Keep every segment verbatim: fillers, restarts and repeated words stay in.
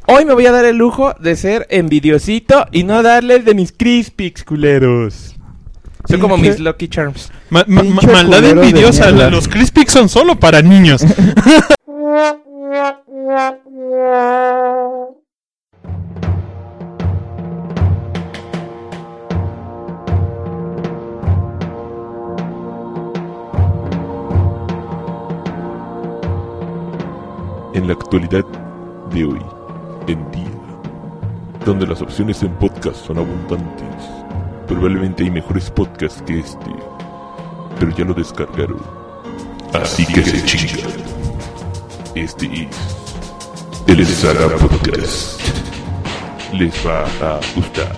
Hoy me voy a dar el lujo de ser envidiosito y no darles de mis Crispix, culeros. Son como mis Lucky Charms. Ma- ma- ma- maldad envidiosa. De los Crispix son solo para niños. En la actualidad de hoy en día, donde las opciones en podcast son abundantes, probablemente hay mejores podcasts que este, pero ya lo descargaron, así que se chingan. Este es el Saga Podcast. Les va a gustar.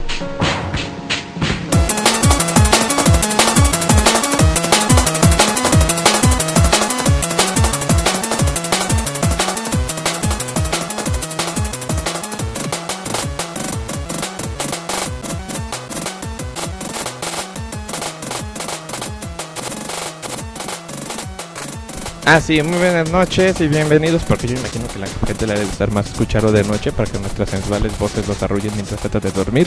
Ah, sí, muy buenas noches y bienvenidos, porque yo imagino que la gente le debe gustar más escucharlo de noche para que nuestras sensuales voces los arrullen mientras trata de dormir.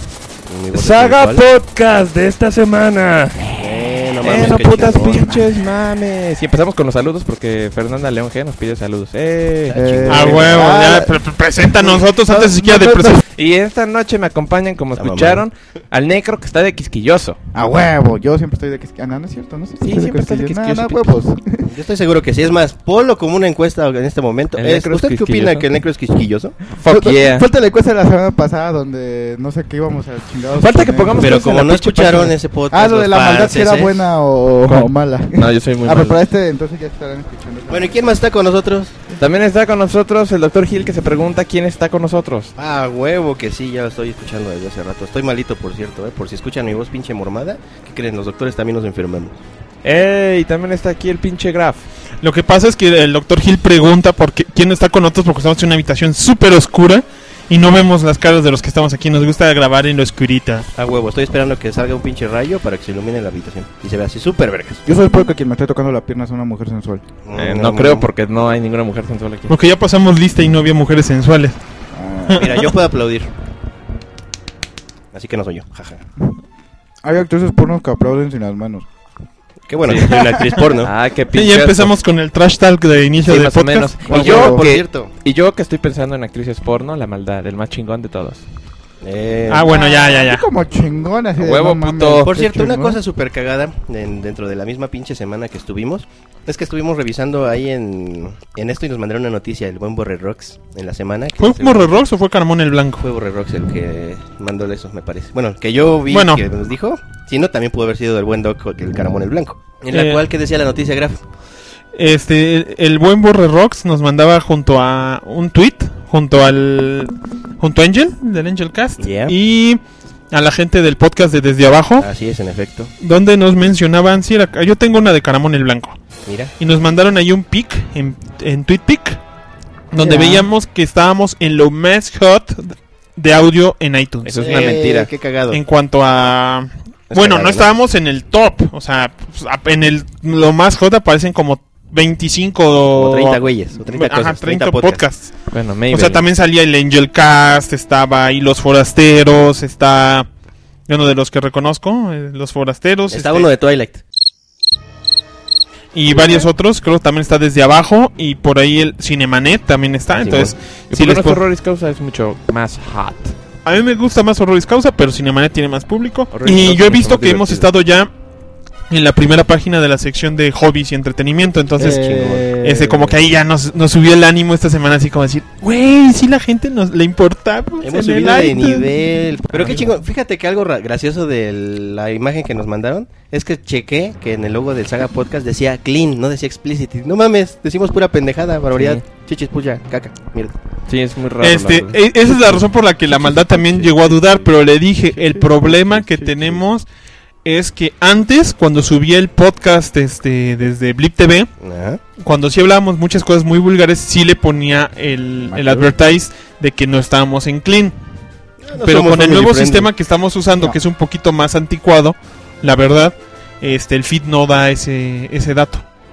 Saga Podcast de esta semana. Eh, no mames, eh, no qué putas chingón. pinches mames. Y empezamos con los saludos porque Fernanda León G nos pide saludos. Eh, Eh, A huevo, ah, ya, pre- pre- presenta a nosotros antes no, siquiera no, de no, presentar. Y esta noche me acompañan, como La escucharon, al Necro que está de quisquilloso. A huevo, yo siempre estoy de quisquilloso. Ah, no, no es cierto, no sé. Sí, siempre estás de quisquilloso, Nada, Pito. huevos. Yo estoy seguro que sí. Es más, ponlo como una encuesta en este momento. ¿El Es, necro es ¿Usted qué opina quisquilloso? que el necro es quisquilloso? Fuck yeah. Falta la encuesta de la semana pasada donde no sé qué íbamos a chingados. Falta que poner. pongamos Pero cosas en como la no pinche escucharon página. ese podcast. Ah, lo de los la maldad fans, si era ese. buena o, ¿Cuál? o mala. No, yo soy muy Ah, pero malo. para este entonces ya estarán escuchando. Bueno, ¿y quién más está con nosotros? También está con nosotros el doctor Gil que se pregunta quién está con nosotros. Ah, huevo que sí, ya lo estoy escuchando desde hace rato. Estoy malito, por cierto, ¿eh? Por si escuchan mi voz pinche mormada. ¿Qué creen? Los doctores también nos enfermamos. Ey, también está aquí el pinche Graf. Lo que pasa es que el doctor Gil pregunta por qué, quién está con nosotros porque estamos en una habitación súper oscura y no vemos las caras de los que estamos aquí. Nos gusta grabar en lo oscurita. Ah, huevo, estoy esperando que salga un pinche rayo para que se ilumine la habitación. Y se vea así súper vergas. Yo soy porque quien me esté tocando la pierna es una mujer sensual. Eh, Mm, no creo porque no hay ninguna mujer sensual aquí. Porque ya pasamos lista y no había mujeres sensuales. Ah, Mira, yo puedo aplaudir. Así que no soy yo, jaja. hay actrices pornos que aplauden sin las manos. Qué bueno, que soy una actriz porno. Ah, qué Y pinche. ya empezamos con el trash talk de inicio Sí, del más o podcast. menos. Bueno, Y yo, bueno, por que, cierto. y yo que estoy pensando en actrices porno, la maldad, el más chingón de todos. Eh, Ah, bueno, ya, ya, Así ya. como chingón, así de Huevo, no mames, puto. Por qué cierto, una chingón. cosa súper cagada en- dentro de la misma pinche semana que estuvimos es que estuvimos revisando ahí en, en esto y nos mandaron una noticia, el buen Borre Rocks, en la semana. que ¿Fue se- Morre Rocks o fue Caramón el Blanco? Fue Borre Rocks el que mandó eso, me parece. Bueno, que yo vi Bueno. que nos dijo, si no, también pudo haber sido del buen Doc, el Caramón el Blanco. En la Eh. cual, ¿qué decía la noticia, Graf? Este, el, el buen Borre Rocks nos mandaba junto a un tweet, junto al, junto a Angel, del Angel Cast, Yeah. y a la gente del podcast de Desde Abajo, Así es, en efecto. donde nos mencionaban, sí, era- yo tengo una de Caramón el Blanco, Mira. y nos mandaron ahí un pic, en, en TweetPic, donde Ya. veíamos que estábamos en lo más hot de audio en iTunes. Eso es una Eh, mentira. Qué cagado. En cuanto a... Es bueno, cagado, no ¿no? estábamos en el top, o sea, pues, a- en el lo más hot aparecen como veinticinco O treinta güeyes, o treinta Ajá, cosas, treinta treinta podcasts. podcasts. Bueno, maybe. O sea, también salía el Angel Cast, estaba ahí Los Forasteros, está uno de los que reconozco, eh, Los Forasteros. Está este, uno de Twilight. y varios otros, creo que también está Desde Abajo, y por ahí el Cinemanet también está, Sí, entonces, Y si por les nuestro puedo- Horroris Causa es mucho más hot. a mí me gusta más Horroris Causa, pero Cinemanet tiene más público, Horroris y Causa yo he es visto mucho que más hemos divertido. estado ya en la primera página de la sección de hobbies y entretenimiento, entonces... Eh, Ese como que ahí ya nos, nos subió el ánimo esta semana, así como decir, güey, sí la gente nos le importamos. Hemos en el subido de iTunes". nivel. Pero qué chingón. Fíjate que algo ra- gracioso de la imagen que nos mandaron es que chequé que en el logo del Saga Podcast decía clean, no decía explicit. No mames, decimos pura pendejada, barbaridad. Sí. Chichis, puya, caca, mierda. Sí, es muy raro. Este, la verdad. e- esa es la razón por la que la maldad también llegó a dudar, pero le dije, el problema que tenemos es que antes, cuando subía el podcast este desde Blip T V, Ajá. cuando sí hablábamos muchas cosas muy vulgares, sí le ponía el, el advertise de que no estábamos en clean. No Pero somos con el family nuevo friendly. sistema que estamos usando, No. que es un poquito más anticuado, la verdad, este el feed no da ese, ese dato.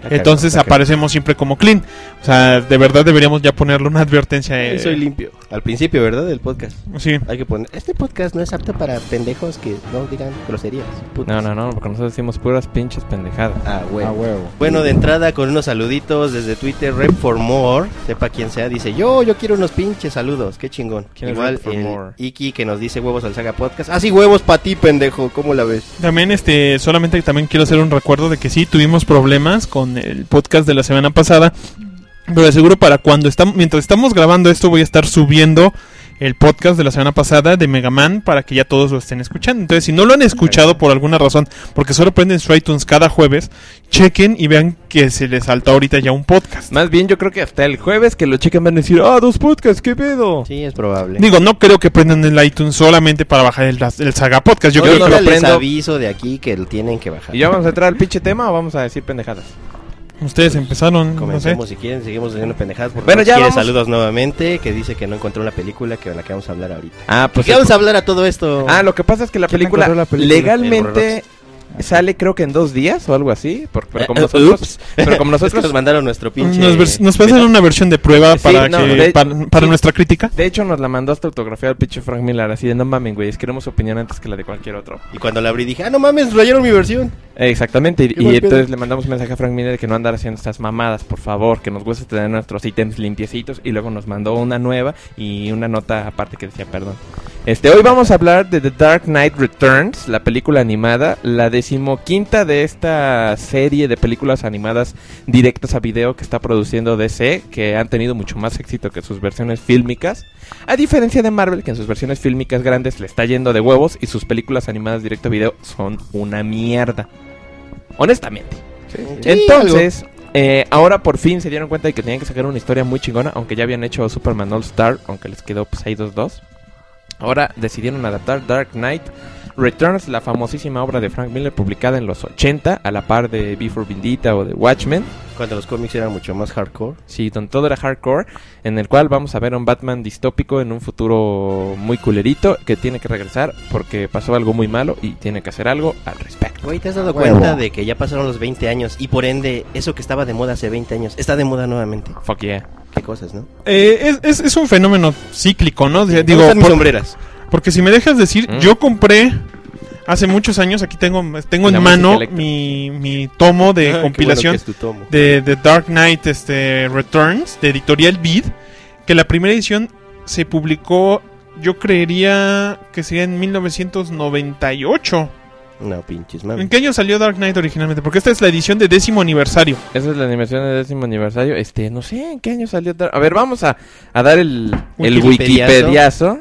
Entonces cagado, aparecemos siempre como clean. O sea, de verdad deberíamos ya ponerle una advertencia. Eh, Eh, soy limpio. Al principio, ¿verdad? Del podcast. Sí. Hay que poner. Este podcast no es apto para pendejos que no digan groserías. putos. No, no, no, porque nosotros decimos puras pinches pendejadas. Ah, A huevo. huevo. Bueno, de entrada con unos saluditos desde Twitter, Rep for More, sepa quién sea, dice, yo, yo quiero unos pinches saludos, qué chingón. ¿Quién es Igual Rep for el More? Iki que nos dice huevos al Saga Podcast. Ah, sí, huevos para ti, pendejo, ¿cómo la ves? También, este, solamente también quiero hacer un recuerdo de que sí, tuvimos problemas con el podcast de la semana pasada. Pero de seguro para cuando estamos, mientras estamos grabando esto, voy a estar subiendo el podcast de la semana pasada de Mega Man para que ya todos lo estén escuchando. Entonces, si no lo han escuchado por alguna razón, porque solo prenden su iTunes cada jueves, chequen y vean que se les saltó ahorita ya un podcast. Más bien, yo creo que hasta el jueves que lo chequen van a decir, ah, dos podcasts, ¿qué pedo? Sí, es probable. Digo, no creo que prendan el iTunes solamente para bajar el, el Saga Podcast. Yo Yo creo que lo les prendo. aviso de aquí que lo tienen que bajar. ¿Y ya vamos a entrar al pinche tema o vamos a decir pendejadas? ustedes empezaron, no sé. Comencemos si quieren, seguimos diciendo pendejadas. Porque Bueno, nos ya quiere vamos. saludos nuevamente, que dice que no encontró una película que de la que vamos a hablar ahorita. Ah, ¿Por pues... qué vamos a hablar a todo esto? Ah, lo que pasa es que la ¿Quién película, encontró la película? legalmente sale creo que en dos días o algo así, por- pero como Eh, nosotros, ups. pero como Es que nosotros nos mandaron nuestro pinche... Nos, vers- nos pasan beta. una versión de prueba Sí, para, no, que, de- para, para sí. nuestra crítica. De hecho, nos la mandó hasta autografiada el pinche Frank Miller, así de no mamen, güey, queremos su opinión antes que la de cualquier otro. Y cuando la abrí dije, ah, no mames, rayaron mi versión. Eh, exactamente, y, Qué y mal entonces pedo. le mandamos un mensaje a Frank Miller de que no andar haciendo estas mamadas, por favor, que nos gusta tener nuestros ítems limpiecitos, y luego nos mandó una nueva y una nota aparte que decía perdón. Este, hoy vamos a hablar de The Dark Knight Returns, la película animada, la decimoquinta de esta serie de películas animadas directas a video que está produciendo D C, que han tenido mucho más éxito que sus versiones fílmicas, a diferencia de Marvel, que en sus versiones fílmicas grandes le está yendo de huevos y sus películas animadas directo a video son una mierda. Honestamente. Sí, Entonces, eh, ahora por fin se dieron cuenta de que tenían que sacar una historia muy chingona, aunque ya habían hecho Superman All Star, aunque les quedó pues, ahí dos dos. Ahora decidieron adaptar Dark Knight Returns, la famosísima obra de Frank Miller publicada en los ochenta, a la par de V for Vendetta o de Watchmen. Cuando los cómics eran mucho más hardcore. Sí, donde todo era hardcore, en el cual vamos a ver a un Batman distópico en un futuro muy culerito que tiene que regresar porque pasó algo muy malo y tiene que hacer algo al respecto. Güey, ¿te has dado Huevo. cuenta de que ya pasaron los veinte años y por ende eso que estaba de moda hace veinte años está de moda nuevamente? Fuck yeah. Qué cosas, ¿no? Eh, es, es, es un fenómeno cíclico, ¿no? ¿Dónde Digo, están mis por- sombreras? porque si me dejas decir, Mm. yo compré hace muchos años, aquí tengo, tengo La en música mano eléctrica. mi, mi tomo de Ah, qué compilación bueno que es tu tomo. de, de Dark Knight este, Returns, de Editorial Vid, que la primera edición se publicó, yo creería que sería en mil novecientos noventa y ocho. No, pinches, ¿En mami. qué año salió Dark Knight originalmente? Porque esta es la edición de décimo aniversario. Esa es la animación del décimo aniversario. Este, no sé en qué año salió. Dar- A ver, vamos a, a dar el, el Wikipediazo. Wikipediazo.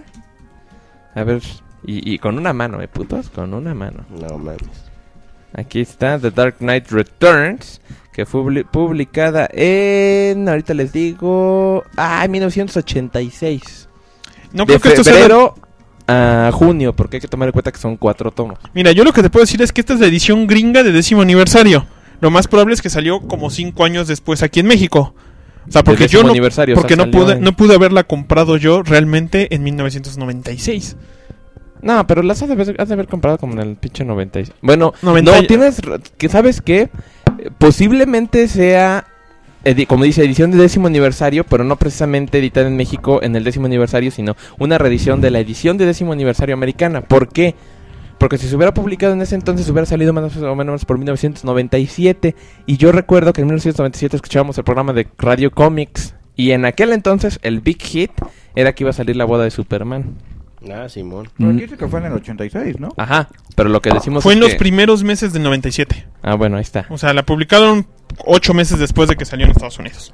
A ver, y, y con una mano, eh, putos, con una mano. No mames. Aquí está The Dark Knight Returns, que fue publi- publicada en, ahorita les digo, ah, mil novecientos ochenta y seis. No de creo que esto sea... febrero a junio, porque hay que tomar en cuenta que son cuatro tomos. Mira, yo lo que te puedo decir es que esta es la edición gringa de décimo aniversario. Lo más probable es que salió como cinco años después aquí en México. O sea, porque De yo décimo no, aniversario, o sea, porque no salió pude, en- no pude haberla comprado yo realmente en mil novecientos noventa y seis. No, pero las has de haber, has de haber comprado como en el pinche noventa y seis. Bueno, noventa y- no, tienes... ra- que ¿Sabes qué? Eh, Posiblemente sea, edi- como dice, edición de décimo aniversario, pero no precisamente editada en México en el décimo aniversario, sino una reedición de la edición de décimo aniversario americana. ¿Por qué? Porque si se hubiera publicado en ese entonces hubiera salido más o menos por mil novecientos noventa y siete. Y yo recuerdo que en mil novecientos noventa y siete escuchábamos el programa de Radio Comics. Y en aquel entonces el big hit era que iba a salir la boda de Superman. Ah, Simón. Pero aquí dice que fue en el ochenta y seis, ¿no? Ajá, pero lo que decimos Fue es en los que- primeros meses del noventa y siete. Ah, bueno, ahí está. O sea, la publicaron ocho meses después de que salió en Estados Unidos.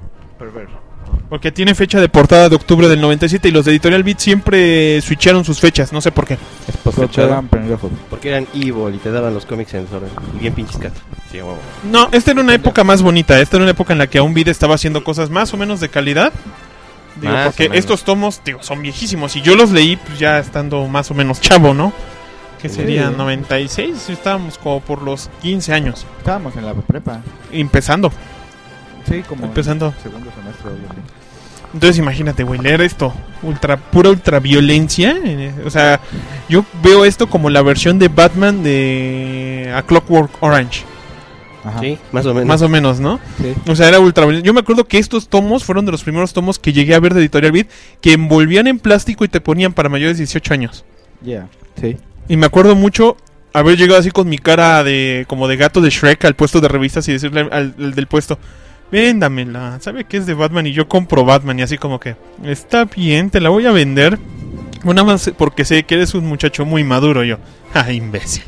Porque tiene fecha de portada de octubre del noventa y siete y los de Editorial Beat siempre switcharon sus fechas, no sé por qué. Es Porque pospechado. eran pendejos. Porque eran evil y te daban los cómics en orden. Y bien pinches catos. Sí, huevo. No, esta era una época más bonita, esta era una época en la que aún Beat estaba haciendo cosas más o menos de calidad. Digo, Más o porque menos. estos tomos, digo, son viejísimos y yo los leí pues, ya estando más o menos chavo, ¿no? Que sería Sí. noventa y seis, estábamos como por los quince años, Estábamos en la prepa. empezando. Sí, como Empezando. en segundo semestre o algo así. Entonces imagínate, güey, leer esto, ultra pura ultraviolencia, eh, o sea, yo veo esto como la versión de Batman de A Clockwork Orange. Ajá. Sí, más o menos. Más o menos, ¿no? Sí. O sea, era ultra. Yo me acuerdo que estos tomos fueron de los primeros tomos que llegué a ver de Editorial Beat, que envolvían en plástico y te ponían para mayores de dieciocho años. Ya, yeah. Sí. Y me acuerdo mucho haber llegado así con mi cara de como de gato de Shrek al puesto de revistas y decirle al, al del puesto, véndamela, ¿sabe qué es de Batman? Y yo compro Batman y así como que, está bien, te la voy a vender. Una más porque sé que eres un muchacho muy maduro. Yo, ah, imbécil.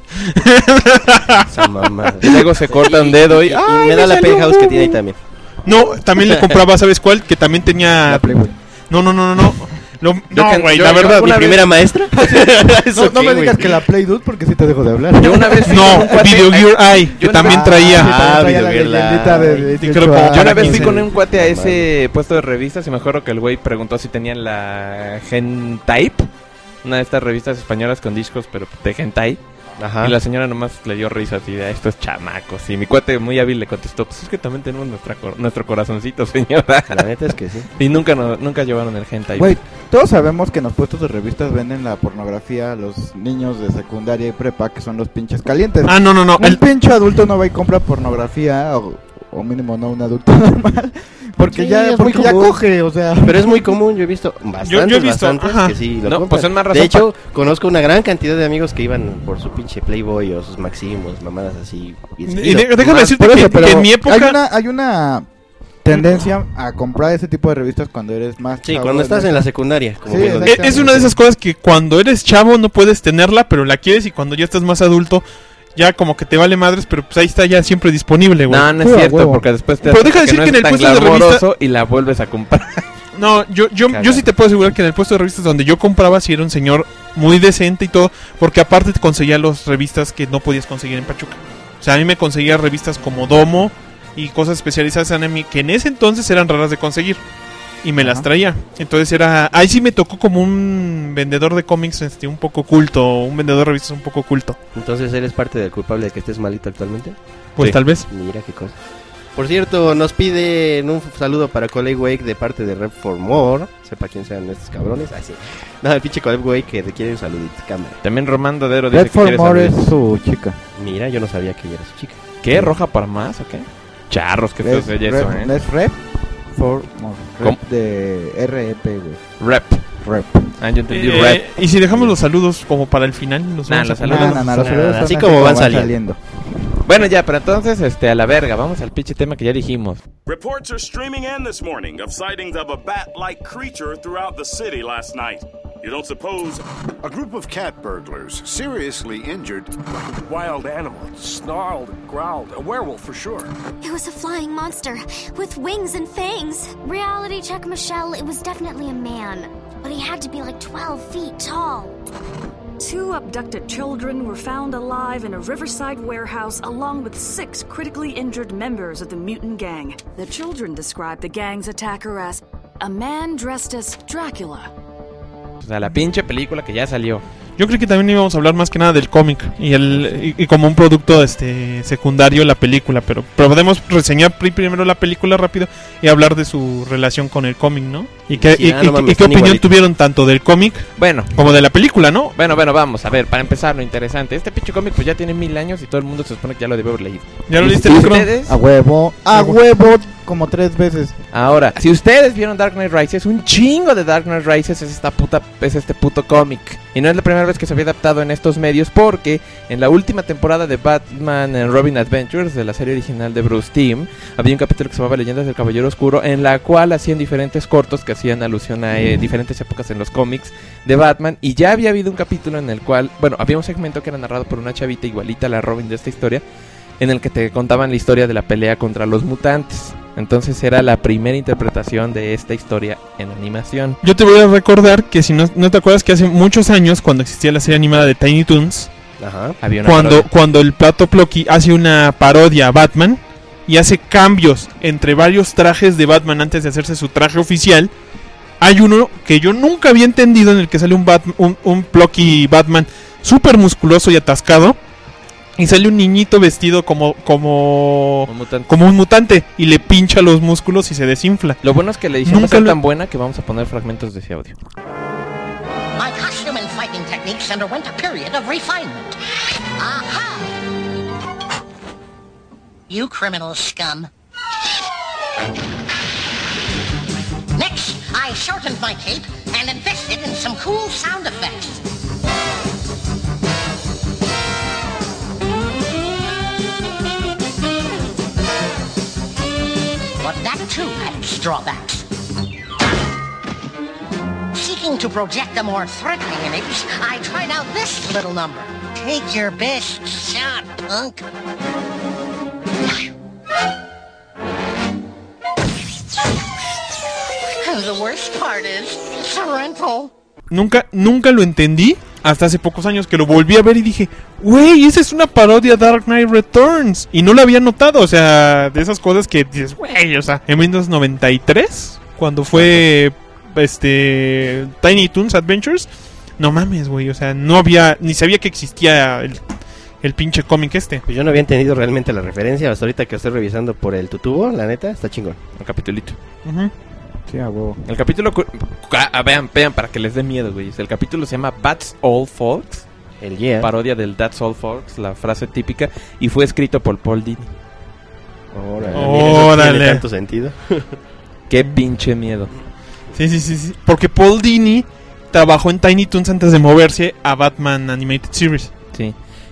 Esa mamada. Y luego se corta un dedo y... Y, y ¡ay, me da la salió penthouse un que humo! tiene ahí también. No, también le compraba, ¿sabes cuál? Que también tenía... La Playboy. No, no, no, no, no. Lo... Yo No, que- güey, yo- la yo verdad. ¿Mi una primera vez- maestra? No, no ¿Eso me qué, digas güey? que la Play Dude porque sí te dejo de hablar. Yo una vez fui con No, un cuate- Video Gear Eye, que yo también Ah, traía. sí, Ah, también traía la Video Gear leyendita de Live. dieciocho creo que como años. Yo una vez fui quince. con un cuate a ese puesto de revistas y me acuerdo que el güey preguntó si tenían la Hentype, una de estas revistas españolas con discos, pero de hentai. Ajá. Y la señora nomás le dio risa así de estos chamacos. Y mi cuate muy hábil le contestó, pues es que también tenemos nuestra cor- nuestro corazoncito, señora. La neta es que sí. Y nunca nos, nunca llevaron el hentai. Güey, todos sabemos que en los puestos de revistas venden la pornografía a los niños de secundaria y prepa, que son los pinches calientes. Ah, no, no, no. Un El... pinche adulto no va y compra pornografía, o, o mínimo no un adulto normal, porque Sí, ya es porque muy ya común. coge, o sea. Pero es muy común, yo he visto bastantes, Yo- yo he visto, bastantes ajá. que sí lo No, compran. pues es más razón De hecho, conozco una gran cantidad de amigos que iban por su pinche Playboy o sus Maximos, mamadas así. bien Y seguido. de- déjame Más- decirte Por que, eso, pero que en mi época... hay una hay una tendencia a comprar ese tipo de revistas cuando eres más Sí, chavo, cuando estás ¿no? en la secundaria. Como Sí, bien lo E- dices. Es una de esas cosas que cuando eres chavo no puedes tenerla, pero la quieres, y cuando ya estás más adulto ya como que te vale madres, pero pues ahí está ya siempre disponible, güey. No, no es Pura cierto, huevo. porque después te Pero das deja cuenta decir no que en es el tan puesto de revista- glamoroso y la vuelves a comprar. No, yo yo, Caga. yo sí te puedo asegurar que en el puesto de revistas donde yo compraba sí era un señor muy decente y todo, porque aparte te conseguía las revistas que no podías conseguir en Pachuca. O sea, a mí me conseguía revistas como Domo y cosas especializadas en anime que en ese entonces eran raras de conseguir. Y me Ajá. las traía. Entonces era... Ahí sí me tocó como un vendedor de cómics este, un poco culto. Un vendedor de revistas un poco culto. Entonces, ¿eres parte del culpable de que estés malito actualmente? Pues Sí. tal vez. Mira qué cosa. Por cierto, nos piden un saludo para Coley Wake de parte de Rep for More. Sepa quién sean estos cabrones. Ah, sí. No, el pinche Coley Wake que requiere un saludito. Cámara. También Román Dodero dice Red que for quiere More es saludos. su chica. Mira, yo no sabía que ella era su chica. ¿Qué? ¿Roja para más o qué? Charros, que feo Es se oye Red- eso, ¿eh? es Rep for More. ¿Cómo? Rep de R E P, güey. Rep. Rep. Ah, yo entendí Eh, rep. y si dejamos los saludos como para el final, los Nah, vamos a los poner. saludos No, no, no, son los saludos nada, son así como van saliendo. Bueno, ya, pero entonces, este, a la verga, vamos al pinche tema que ya dijimos. Reports are streaming in this morning of sightings of a bat-like creature throughout the city last night. You don't suppose A group of cat burglars, seriously injured. Wild animal, snarled and growled. A werewolf for sure. It was a flying monster with wings and fangs. Reality check, Michelle. It was definitely a man, but he had to be like twelve feet tall. Two abducted children were found alive in a riverside warehouse along with six critically injured members of the mutant gang. The children described the gang's attacker as a man dressed as Dracula. O sea, la pinche película que ya salió. Yo creo que también íbamos a hablar más que nada del cómic y el y, y como un producto este secundario la película, pero, pero podemos reseñar pri- primero la película rápido y hablar de su relación con el cómic, ¿no? Y qué, Sí, y, ah, y- no mames, y qué están opinión igualitos. tuvieron tanto del cómic Bueno, como de la película, ¿no? bueno, bueno, vamos, a ver, para empezar lo interesante. Este pinche cómic pues ya tiene mil años y todo el mundo se supone que ya lo debe haber leído. ¿Ya lo ¿Y leíste, Necro? ustedes? A huevo. A huevo como tres veces. Ahora, si ustedes vieron Dark Knight Rises, un chingo de Dark Knight Rises es esta puta, es este puto cómic. Y no es la primera vez que se había adaptado en estos medios, porque en la última temporada de Batman and Robin Adventures, de la serie original de Bruce Timm, había un capítulo que se llamaba Leyendas del Caballero Oscuro, en la cual hacían diferentes cortos que hacían alusión a eh, diferentes épocas en los cómics de Batman. Y ya había habido un capítulo en el cual, bueno, había un segmento que era narrado por una chavita igualita a la Robin de esta historia, en el que te contaban la historia de la pelea contra los mutantes. Entonces era la primera interpretación de esta historia en animación. Yo te voy a recordar que si no, no te acuerdas que hace muchos años, cuando existía la serie animada de Tiny Toons, Ajá. Había una cuando, parodia. cuando el Plato Plocky hace una parodia a Batman y hace cambios entre varios trajes de Batman antes de hacerse su traje oficial, hay uno que yo nunca había entendido en el que sale un, Bat- un, un Plocky Batman súper musculoso y atascado, y sale un niñito vestido como, como, Un mutante. como un mutante y le pincha los músculos y se desinfla. Lo bueno es que la edición va a Nunca ser lo- tan buena que vamos a poner fragmentos de ese audio. My costume and fighting techniques underwent a period of refinement. Aha! you criminal scum. Next, I shortened my cape and invested in some cool sound effects. But that too had its drawbacks. Seeking to project a more threatening image, I tried out this little number. Take your best shot, punk. And the worst part is, it's a rental. Nunca, nunca lo entendí hasta hace pocos años que lo volví a ver y dije, güey, esa es una parodia a Dark Knight Returns. Y no lo había notado, o sea, de esas cosas que dices, güey, o sea, en Windows noventa y tres, cuando fue este Tiny Toons Adventures, no mames, güey, o sea, no había, ni sabía que existía el, el pinche cómic este. Pues yo no había entendido realmente la referencia, hasta ahorita que estoy revisando por el tutubo, la neta, está chingón. El capitulito. Uh-huh. Sí, a huevo. El capítulo... Cu- ah, vean, vean, para que les dé miedo, güey. El capítulo se llama That's All Folks. El yeah. Parodia del That's All Folks, la frase típica. Y fue escrito por Paul Dini. Órale. Órale. Tiene tanto sentido. Qué pinche miedo. Sí, sí, sí, sí. Porque Paul Dini trabajó en Tiny Toons antes de moverse a Batman Animated Series. Sí.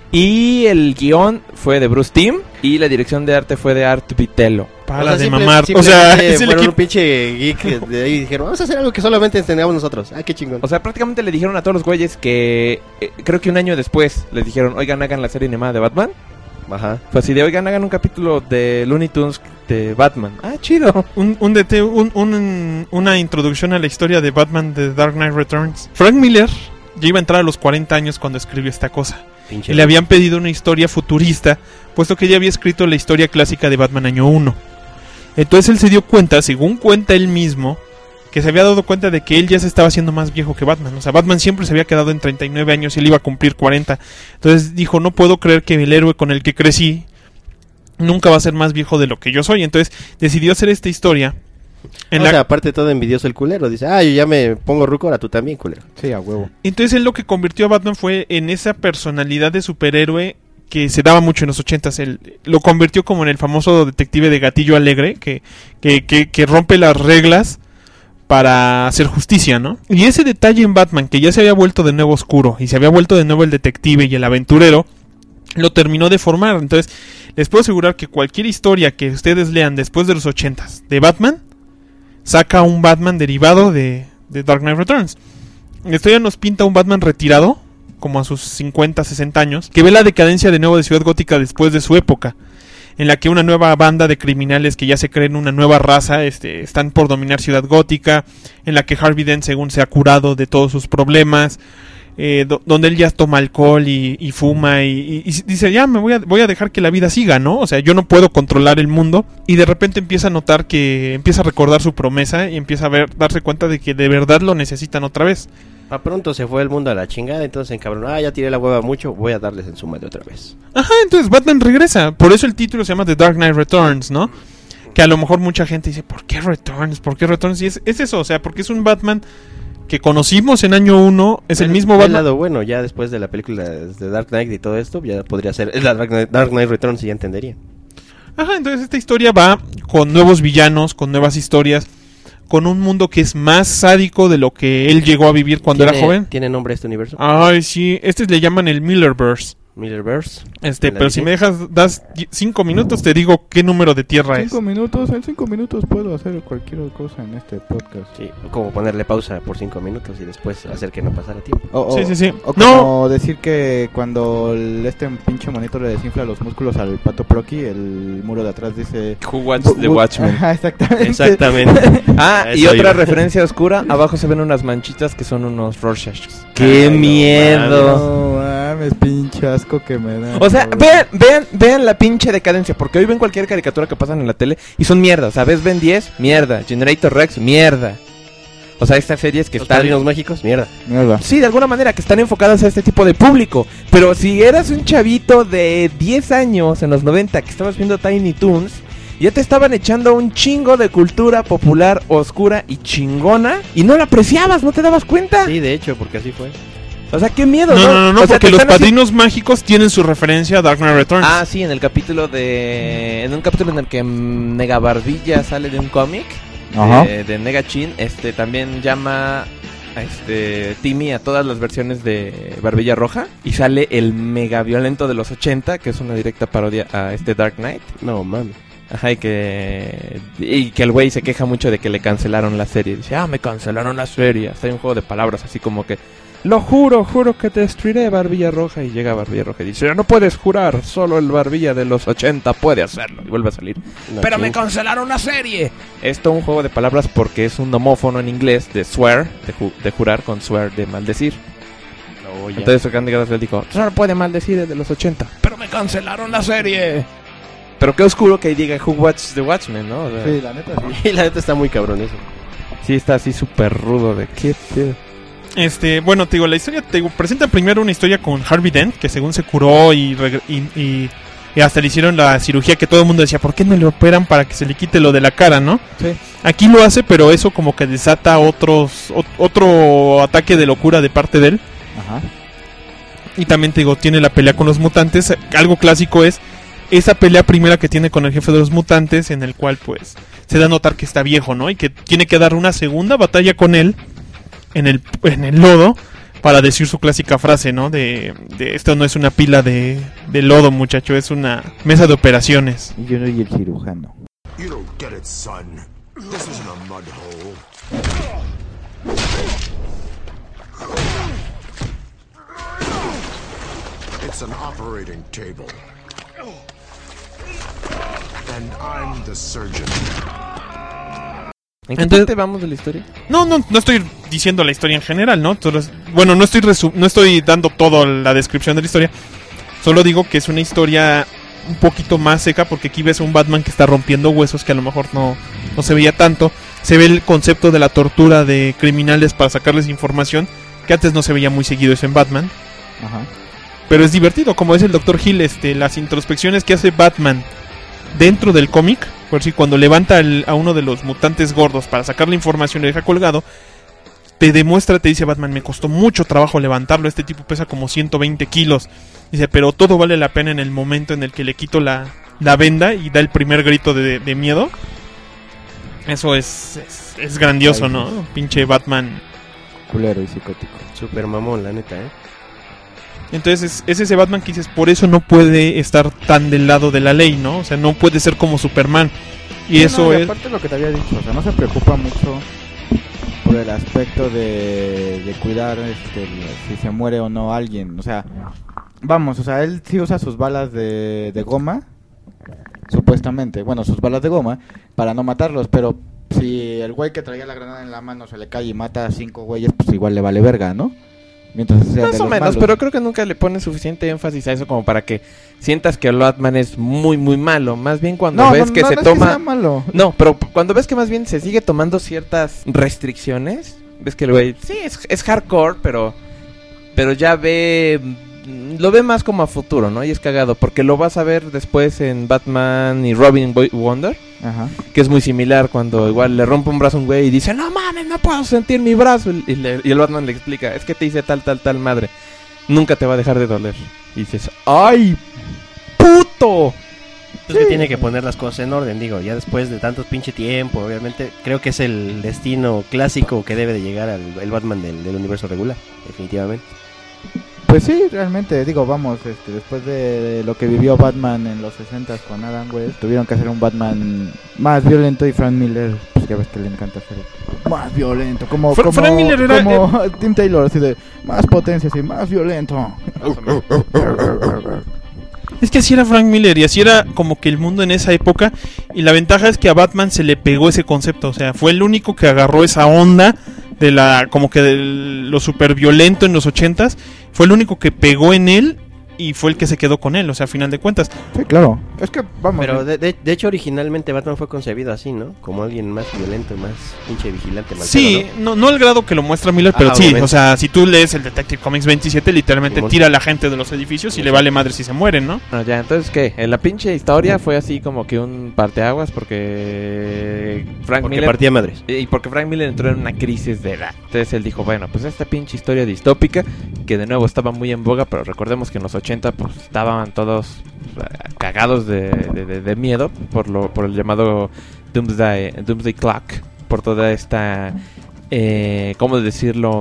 Y el guión fue de Bruce Timm. Y la dirección de arte fue de Art Vitello. Para O sea, de simple- mamar. O sea, es el fueron equipo. un pinche geek de ahí y dijeron, vamos a hacer algo que solamente entendamos nosotros. Ah, qué chingón. O sea, prácticamente le dijeron a todos los güeyes que... eh, creo que un año después les dijeron, oigan, hagan la serie animada de Batman. Ajá. Fue así de, oigan, hagan un capítulo de Looney Tunes de Batman. Ah, chido. Un, un, D T, un, un- una introducción a la historia de Batman de Dark Knight Returns. Frank Miller ya iba a entrar a los cuarenta años cuando escribió esta cosa. Pinche Y le habían pedido una historia futurista, puesto que ya había escrito la historia clásica de Batman año uno. Entonces él se dio cuenta, según cuenta él mismo, que se había dado cuenta de que él ya se estaba haciendo más viejo que Batman. O sea, Batman siempre se había quedado en treinta y nueve años y él iba a cumplir cuarenta. Entonces dijo, no puedo creer que el héroe con el que crecí nunca va a ser más viejo de lo que yo soy. Entonces decidió hacer esta historia. En o la... sea, aparte todo envidioso el culero. Dice, ah, yo ya me pongo ruco, ahora tú también, culero. Sí, a huevo. Entonces él lo que convirtió a Batman fue en esa personalidad de superhéroe que se daba mucho en los ochentas. Él lo convirtió como en el famoso detective de gatillo alegre que, que, que, que rompe las reglas para hacer justicia, ¿no? Y ese detalle en Batman, que ya se había vuelto de nuevo oscuro y se había vuelto de nuevo el detective y el aventurero, lo terminó de formar. Entonces les puedo asegurar que cualquier historia que ustedes lean después de los ochentas de Batman saca un Batman derivado de, de Dark Knight Returns. La historia nos pinta un Batman retirado, como a sus cincuenta, sesenta años, que ve la decadencia de nuevo de Ciudad Gótica después de su época, en la que una nueva banda de criminales que ya se creen una nueva raza este, están por dominar Ciudad Gótica, en la que Harvey Dent según se ha curado de todos sus problemas, eh, do, donde él ya toma alcohol y, y fuma y, y, y dice, ya me voy a, voy a dejar que la vida siga, ¿no? O sea, yo no puedo controlar el mundo, y de repente empieza a notar que empieza a recordar su promesa y empieza a ver, darse cuenta de que de verdad lo necesitan otra vez. A pronto se fue el mundo a la chingada, entonces encabronó, ah, ya tiré la hueva mucho, voy a darles en su madre otra vez. Ajá, entonces Batman regresa. Por eso el título se llama The Dark Knight Returns, ¿no? Que a lo mejor mucha gente dice, ¿por qué Returns? ¿Por qué Returns? Y es, es eso, o sea, porque es un Batman que conocimos en año uno, es el, el mismo Batman. El lado bueno, ya después de la película de Dark Knight y todo esto, ya podría ser, es la Dark Knight, Dark Knight Returns, y ya entendería. Ajá, entonces esta historia va con nuevos villanos, con nuevas historias, con un mundo que es más sádico de lo que él llegó a vivir cuando era joven. ¿Tiene nombre este universo? Ay, sí, este le llaman el Millerverse. Millerverse. Este, pero si me dejas, das cinco minutos, te digo qué número de tierra Cinco es. minutos, en cinco minutos puedo hacer cualquier cosa en este podcast. Sí, como ponerle pausa por cinco minutos y después hacer que no pasara tiempo. O, o, sí, sí, sí. O No. como decir que cuando el, este pinche monito le desinfla los músculos al pato Procky, el muro de atrás dice... Who watched the Watchmen? Ajá, exactamente. Exactamente. Ah, y Eso otra iba. referencia oscura, abajo se ven unas manchitas que son unos Rorschach. ¡Qué ¡Qué no miedo! No mames, pinche asco que me da. O sea, vean, vean, vean la pinche decadencia, porque hoy ven cualquier caricatura que pasan en la tele y son mierda. O sea, ves Ben diez, mierda. Generator Rex, mierda. O sea, estas series que Los están... Padrinos Mágicos, mierda. Mierda. Sí, de alguna manera, que están enfocadas a este tipo de público. Pero si eras un chavito de diez años en los noventa que estabas viendo Tiny Toons, ya te estaban echando un chingo de cultura popular, oscura y chingona, y no la apreciabas, ¿no te dabas cuenta? Sí, de hecho, porque así fue. O sea, qué miedo, No, ¿no? no, no, no o sea, porque los están así- padrinos mágicos tienen su referencia a Dark Knight Returns. Ah, sí, en el capítulo de... En un capítulo en el que mm, Nega Barbilla sale de un cómic Ajá. de, de Nega Chin, este, también llama a este, Timmy a todas las versiones de Barbilla Roja y sale el mega violento de los ochenta, que es una directa parodia a este Dark Knight. No, mami. Ajá, y que, y que el güey se queja mucho de que le cancelaron la serie. Dice, ah, me cancelaron la serie. Hasta hay un juego de palabras así como que, lo juro, juro que te destruiré, Barbilla Roja. Y llega Barbilla Roja y dice, no puedes jurar, solo el Barbilla de los ochenta puede hacerlo. Y vuelve a salir. No, Pero ¿quién? me cancelaron la serie. Esto es un juego de palabras porque es un homófono en inglés de swear, de, ju- de jurar, con swear de maldecir. Oh, ya. Entonces Randy Garfield dijo, solo puede maldecir desde los ochenta. Pero me cancelaron la serie. Pero qué oscuro que ahí diga Who Watches the Watchmen, ¿no? O sea, Sí, la neta sí. Y la neta está muy cabrón eso. sí está así súper rudo de qué pedo. Este, bueno, te digo, la historia, te digo, presenta primero una historia con Harvey Dent, que según se curó y, reg- y, y, y hasta le hicieron la cirugía que todo el mundo decía, ¿por qué no le operan para que se le quite lo de la cara, no? Sí. Aquí lo hace, pero eso como que desata otros, ot- otro ataque de locura de parte de él. Ajá. Y también te digo, tiene la pelea con los mutantes. Algo clásico es esa pelea primera que tiene con el jefe de los mutantes, en el cual pues se da a notar que está viejo, ¿no? Y que tiene que dar una segunda batalla con él en el, en el lodo para decir su clásica frase, ¿no? De, de esto no es una pila de, de lodo, muchacho, es una mesa de operaciones. Y yo soy el cirujano. You don't get it, son. This isn't a mud hole. It's an operating table. And I'm the surgeon. ¿En qué Entonces- parte vamos de la historia? No, no, no estoy diciendo la historia en general, ¿no? Entonces, bueno, no estoy resu- no estoy dando toda la descripción de la historia. Solo digo que es una historia un poquito más seca porque aquí ves a un Batman que está rompiendo huesos que a lo mejor no, no se veía tanto. Se ve el concepto de la tortura de criminales para sacarles información, que antes no se veía muy seguido eso en Batman. Ajá. Pero es divertido, como es el doctor Hill, este, las introspecciones que hace Batman dentro del cómic, por si cuando levanta el- a uno de los mutantes gordos para sacar la información y lo deja colgado, te demuestra, te dice Batman, me costó mucho trabajo levantarlo, este tipo pesa como ciento veinte kilos. Dice, pero todo vale la pena en el momento en el que le quito la, la venda y da el primer grito de, de miedo. Eso es, es, es grandioso, Ay, ¿no? sí. Pinche Batman. Culero y psicótico. Super mamón, la neta, ¿eh? Entonces es, es ese Batman que dices, por eso no puede estar tan del lado de la ley, ¿no? O sea, no puede ser como Superman. Y Sí, eso no, y es... aparte lo que te había dicho, o sea, no se preocupa mucho por el aspecto de, de cuidar este, el- si se muere o no alguien. O sea, vamos, o sea, él sí usa sus balas de, de goma, supuestamente, bueno, sus balas de goma, para no matarlos, pero si el güey que traía la granada en la mano se le cae y mata a cinco güeyes, pues igual le vale verga, ¿no? Mientras sea Más de o los menos, malos. pero creo que nunca le pone suficiente énfasis a eso como para que sientas que el Batman es muy, muy malo. Más bien cuando No, ves no, que no, se no es toma... que sea malo. No, pero p- cuando ves que más bien se sigue tomando ciertas restricciones, ves que el güey, sí, es, es hardcore, pero pero ya ve, mm, lo ve más como a futuro, ¿no? Y es cagado, porque lo vas a ver después en Batman y Robin Boy Wonder, Ajá. que es muy similar cuando igual le rompe un brazo a un güey y dice, no mames, no puedo sentir mi brazo. Y, le- y el Batman le explica, es que te hice tal, tal, tal madre, nunca te va a dejar de doler. Y dices, ¡ay, puto! Es que tiene que poner las cosas en orden, digo, ya después de tanto pinche tiempo, obviamente, creo que es el destino clásico que debe de llegar al el Batman del, del universo regular, definitivamente. Pues sí, realmente, digo, vamos, este, después de lo que vivió Batman en los sesentas con Adam West, tuvieron que hacer un Batman más violento y Frank Miller, pues ya ves que le encanta hacer más violento, como, Fra- como, Frank Miller era- como Tim Taylor, así de más potencia, así, más violento. Es que así era Frank Miller y así era como que el mundo en esa época. Y la ventaja es que a Batman se le pegó ese concepto. O sea, fue el único que agarró esa onda de la, como que de lo super violento en los ochentas. Fue el único que pegó en él y fue el que se quedó con él, o sea, a final de cuentas. Sí, claro. Es que, vamos. Pero de, de, de hecho, originalmente Batman fue concebido así, ¿no? Como alguien más violento, más pinche vigilante. Maltero, sí, ¿no? ¿no? No al grado que lo muestra Miller, pero ah, sí, obviamente. O sea, si tú lees el Detective Comics veintisiete, literalmente sí, tira a la gente de los edificios y sí, le vale madre si se mueren, ¿no? Ah, ya, entonces, ¿qué? En la pinche historia fue así como que un parteaguas porque Frank porque Miller... partía madres. Y porque Frank Miller entró en una crisis de edad. Entonces él dijo, bueno, pues esta pinche historia distópica, que de nuevo estaba muy en boga, pero recordemos que en los ochenta pues estaban todos cagados de, de, de, de miedo por lo por el llamado Doomsday, Doomsday Clock, por toda esta... Eh, ¿cómo decirlo?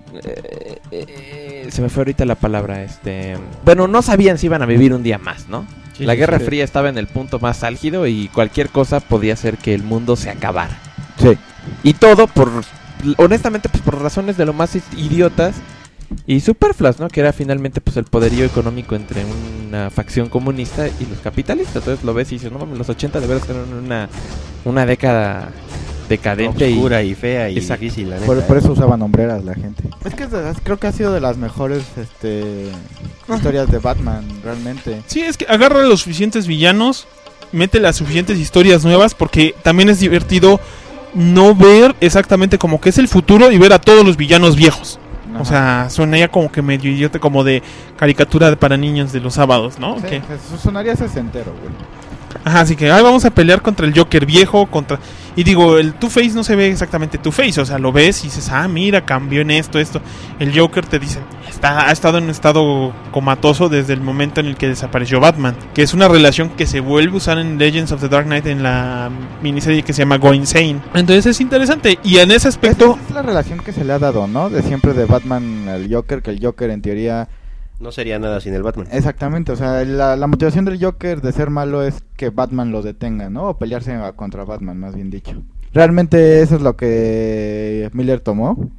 Eh, eh, se me fue ahorita la palabra. este Bueno, no sabían si iban a vivir un día más, ¿no? Sí, la Guerra sí. Fría estaba en el punto más álgido y cualquier cosa podía hacer que el mundo se acabara. Sí. Y todo por, honestamente, pues por razones de lo más idiotas y superfluas, ¿no? Que era finalmente pues el poderío económico entre una facción comunista y los capitalistas. Entonces lo ves y dices, no mames, los ochenta de verdad eran una, una década decadente, oscura y, y fea y exacto. difícil, la neta, por, por eh. eso usaban hombreras la gente. Es que creo que ha sido de las mejores este historias de Batman, realmente. Sí, es que agarra los suficientes villanos, mete las suficientes historias nuevas, porque también es divertido no ver exactamente como que es el futuro y ver a todos los villanos viejos. Ajá. O sea, suena ya como que medio idiota, como de caricatura para niños de los sábados, ¿no? Sí, ¿qué? Eso sonaría sesentero, güey. Ajá, así que ahí vamos a pelear contra el Joker viejo, contra... Y digo, el Two-Face no se ve exactamente Two-Face, o sea, lo ves y dices, ah, mira, cambió en esto, esto. El Joker te dice, está, ha estado en un estado comatoso desde el momento en el que desapareció Batman, que es una relación que se vuelve a usar en Legends of the Dark Knight en la miniserie que se llama Go Insane. Entonces es interesante, y en ese aspecto... Esa es la relación que se le ha dado, ¿no? De siempre de Batman al Joker, que el Joker en teoría... No sería nada sin el Batman. Exactamente, o sea, la, la motivación del Joker de ser malo es que Batman lo detenga, ¿no? O pelearse contra Batman, más bien dicho. Realmente eso es lo que Miller tomó.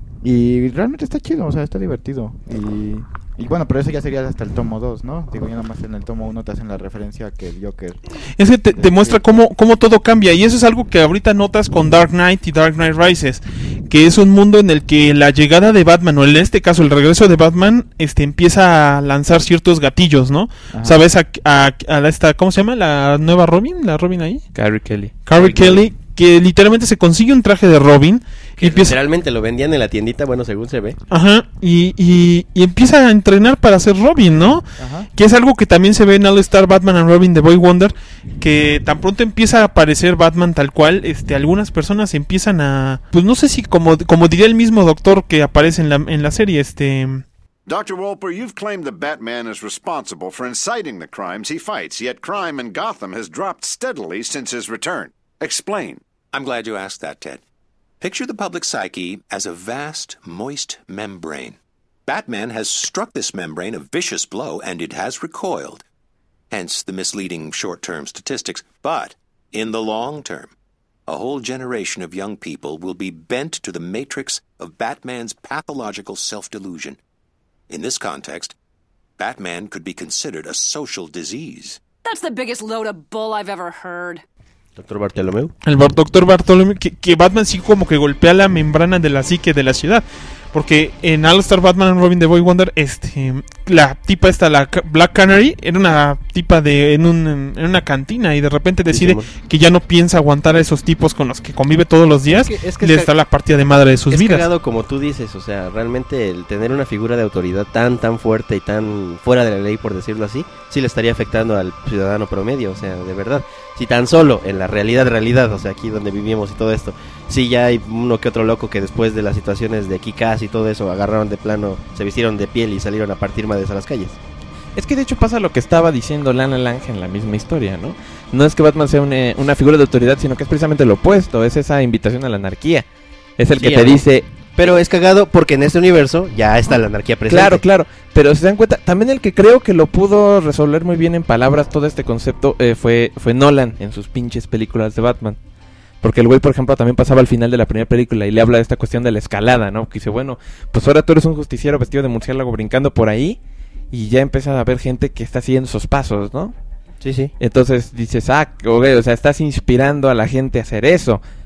Y realmente está chido, o sea, está divertido. Y, y bueno, pero eso ya sería hasta el tomo dos, ¿no? Digo, ya nada más en el tomo uno te hacen la referencia a que el Joker... Es que te, te muestra cómo, cómo todo cambia. Y eso es algo que ahorita notas con Dark Knight y Dark Knight Rises, que es un mundo en el que la llegada de Batman, o en este caso el regreso de Batman, este empieza a lanzar ciertos gatillos, ¿no? Ajá. ¿Sabes? A, a, a esta, ¿cómo se llama? La nueva Robin, la Robin ahí. Carrie Kelly. Carrie Kelly, que literalmente se consigue un traje de Robin. Que y empieza... literalmente lo vendían en la tiendita, bueno, según se ve. Ajá, y, y, y empieza a entrenar para ser Robin, ¿no? Ajá. Que es algo que también se ve en All Star Batman and Robin de Boy Wonder, que tan pronto empieza a aparecer Batman tal cual, este, algunas personas empiezan a... Pues no sé si, como, como diría el mismo doctor que aparece en la, en la serie, este... Doctor Wolper, you've claimed that Batman is responsible for inciting the crimes he fights, yet crime in Gotham has dropped steadily since his return. Explain. I'm glad you asked that, Ted. Picture the public psyche as a vast, moist membrane. Batman has struck this membrane a vicious blow, and it has recoiled. Hence the misleading short-term statistics. But in the long term, a whole generation of young people will be bent to the matrix of Batman's pathological self-delusion. In this context, Batman could be considered a social disease. That's the biggest load of bull I've ever heard. Doctor Bartolomeu. El bar- Doctor Bartolomeu, que, que Batman sí como que golpea la membrana de la psique de la ciudad. Porque en All Star Batman and Robin de Boy Wonder, este, la tipa esta, la Black Canary, era una tipa de en, un, en una cantina y de repente decide sí, que ya no piensa aguantar a esos tipos con los que convive todos los días. Es que, es que les da la partida de madre de sus es vidas. Es cagado como tú dices, o sea, realmente el tener una figura de autoridad tan tan fuerte y tan fuera de la ley, por decirlo así, sí le estaría afectando al ciudadano promedio, o sea, de verdad. Si tan solo en la realidad, realidad, o sea, aquí donde vivimos y todo esto, sí ya hay uno que otro loco que después de las situaciones de Kick-Ass y todo eso, agarraron de plano, se vistieron de piel y salieron a partir madres a las calles. Es que de hecho pasa lo que estaba diciendo Lana Lang en la misma historia, ¿no? No es que Batman sea una, una figura de autoridad, sino que es precisamente lo opuesto, es esa invitación a la anarquía. Es el sí, que te dice... Pero es cagado porque en este universo ya está la anarquía presente. Claro, claro, pero se dan cuenta, también el que creo que lo pudo resolver muy bien en palabras todo este concepto eh, fue, fue Nolan en sus pinches películas de Batman. Porque el güey, por ejemplo, también pasaba al final de la primera película y le habla de esta cuestión de la escalada, ¿no? Que dice, bueno, pues ahora tú eres un justiciero vestido de murciélago brincando por ahí y ya empieza a haber gente que está siguiendo esos pasos, ¿no? Sí, sí. Entonces dices, ah, okay, o sea, estás inspirando a la gente a hacer eso.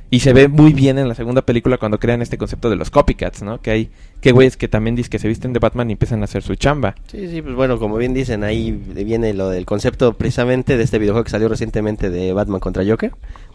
Y se ve muy bien en la segunda película cuando crean este concepto de los copycats, ¿no? Que hay que güeyes que también dicen que se visten de Batman y empiezan a hacer su chamba. Sí, sí, pues bueno, como bien dicen, ahí viene lo del concepto precisamente de este videojuego que salió recientemente de Batman contra Joker.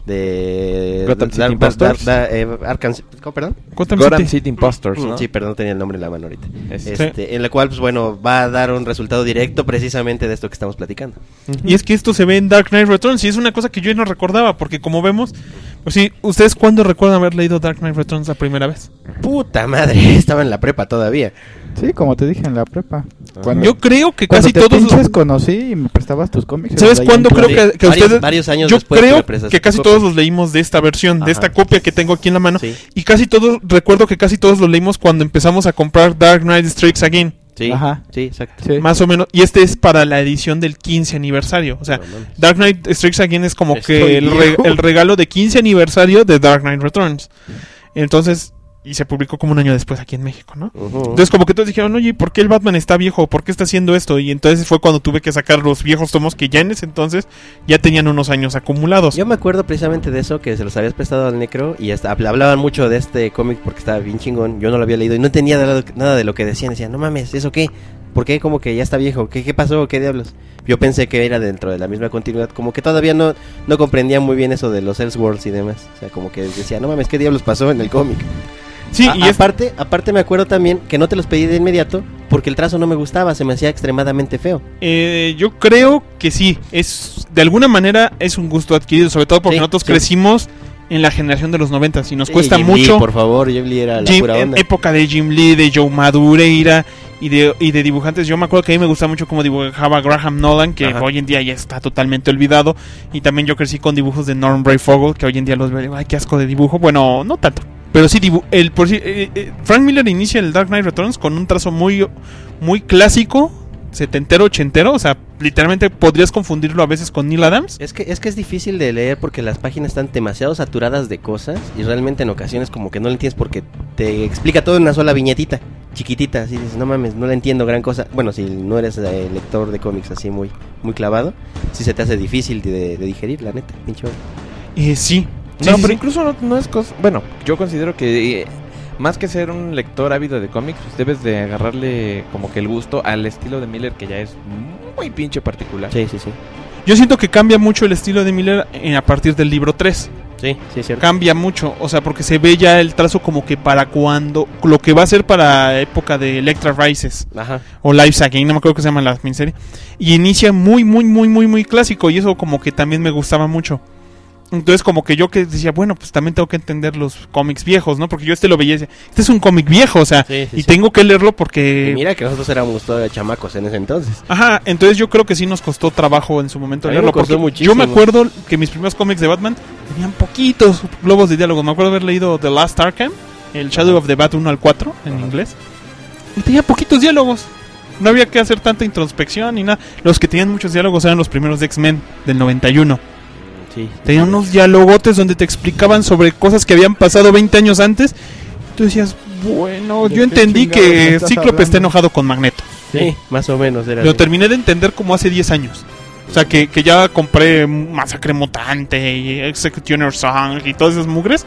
De Gotham City Dar- Impostors. Dar- Dar- eh, Arkham, ¿cómo, perdón? Gotham, Gotham City. City Impostors, ¿no? Sí, perdón, no tenía el nombre en la mano ahorita. Es- Este, en la cual, pues bueno, va a dar un resultado directo precisamente de esto que estamos platicando. Y es que esto se ve en Dark Knight Returns y es una cosa que yo no recordaba, porque como vemos, pues sí, ¿ustedes cuándo recuerdan haber leído Dark Knight Returns la primera vez? Puta madre, estaba en la prepa todavía. Sí, como te dije en la prepa. Cuando, Yo creo que cuando casi te todos... pinches conocí y me prestabas tus cómics. ¿Sabes Ahí cuándo en creo clase. que, que Varios- ustedes... varios años yo después que creo me prestaste que casi tu todos copia. los leímos de esta versión, Ajá. de esta copia que tengo aquí en la mano. Sí. Y casi todos, recuerdo que casi todos los leímos cuando empezamos a comprar Dark Knight Strikes Again. Sí, Ajá. sí, exacto. Sí. Más o menos. Y este es para la edición del quince aniversario. O sea, No mames. Dark Knight Strikes Again es como Estoy que el, re- viejo. el regalo de quince aniversario de Dark Knight Returns. Entonces, y se publicó como un año después aquí en México, ¿no? Ujú. Entonces como que todos dijeron, oye, ¿por qué el Batman está viejo? ¿Por qué está haciendo esto? Y entonces fue cuando tuve que sacar los viejos tomos que ya en ese entonces ya tenían unos años acumulados. Yo me acuerdo precisamente de eso, que se los habías prestado al Necro y hasta habl- hablaban mucho de este cómic porque estaba bien chingón. Yo no lo había leído y no entendía nada, nada de lo que decían. Decían, no mames, ¿eso qué? ¿Por qué como que ya está viejo? ¿Qué, qué pasó? ¿Qué diablos? Yo pensé que era dentro de la misma continuidad. Como que todavía no, no comprendía muy bien eso de los Elseworlds y demás. O sea, como que decía, no mames, ¿qué diablos pasó en el cómic? Sí, A- y es- aparte, aparte me acuerdo también que no te los pedí de inmediato porque el trazo no me gustaba, se me hacía extremadamente feo. Eh, yo creo que sí, es de alguna manera es un gusto adquirido, sobre todo porque Sí, nosotros sí. crecimos en la generación de los noventas y nos Sí, cuesta Jim mucho. Lee, por favor, Jim Lee era la Jim- pura en onda. época de Jim Lee, de Joe Madureira y de, y de dibujantes. Yo me acuerdo que a mí me gustaba mucho cómo dibujaba Graham Nolan, que Ajá. hoy en día ya está totalmente olvidado. Y también yo crecí con dibujos de Norm Brayfogle, que hoy en día los veo y digo, ay, qué asco de dibujo. Bueno, no tanto. Pero sí, dibu- el, por, si- eh, eh, Frank Miller inicia el Dark Knight Returns con un trazo muy, muy clásico, setentero, ochentero. O sea, literalmente podrías confundirlo a veces con Neil Adams. Es que, es que es difícil de leer porque las páginas están demasiado saturadas de cosas y realmente en ocasiones como que no le entiendes porque te explica todo en una sola viñetita, chiquitita, así dices, no mames, no la entiendo gran cosa. Bueno, si no eres eh, lector de cómics así muy muy clavado, sí se te hace difícil de, de digerir, la neta, pinche. Eh, sí. Sí, no, sí, pero sí. incluso no, no es cosa... Bueno, yo considero que eh, más que ser un lector ávido de cómics, pues debes de agarrarle como que el gusto al estilo de Miller, que ya es muy pinche particular. Sí, sí, sí. Yo siento que cambia mucho el estilo de Miller en- a partir del libro tres. Sí, sí, es cierto. Cambia mucho, o sea, porque se ve ya el trazo como que para cuando, lo que va a ser para época de Electra Rises Ajá. o Lives Again, no me acuerdo que se llama la miniserie, y inicia muy, muy, muy, muy, muy clásico, y eso como que también me gustaba mucho. Entonces como que yo que decía, bueno, pues también tengo que entender los cómics viejos, ¿no? Porque yo este lo veía y decía, este es un cómic viejo, o sea, Sí, sí, y sí. tengo que leerlo porque... Y mira que nosotros éramos todavía chamacos en ese entonces. Ajá, entonces yo creo que sí nos costó trabajo en su momento A mí me leerlo. costó Porque muchísimo. yo me acuerdo que mis primeros cómics de Batman tenían poquitos globos de diálogo. Me acuerdo haber leído The Last Arkham, el Shadow of the Bat uno al cuatro en inglés. Y tenía poquitos diálogos. No había que hacer tanta introspección ni nada. Los que tenían muchos diálogos eran los primeros de X-Men del noventa y uno. Sí. Tenían unos dialogotes donde te explicaban sobre cosas que habían pasado veinte años antes. Tú decías, bueno, ¿De yo qué entendí chingados me que estás Cíclope está hablando? enojado con Magneto. Sí, más o menos era Lo así. terminé de entender como hace diez años. O sea, que, que ya compré Masacre Mutante y Executioner Song y todas esas mugres.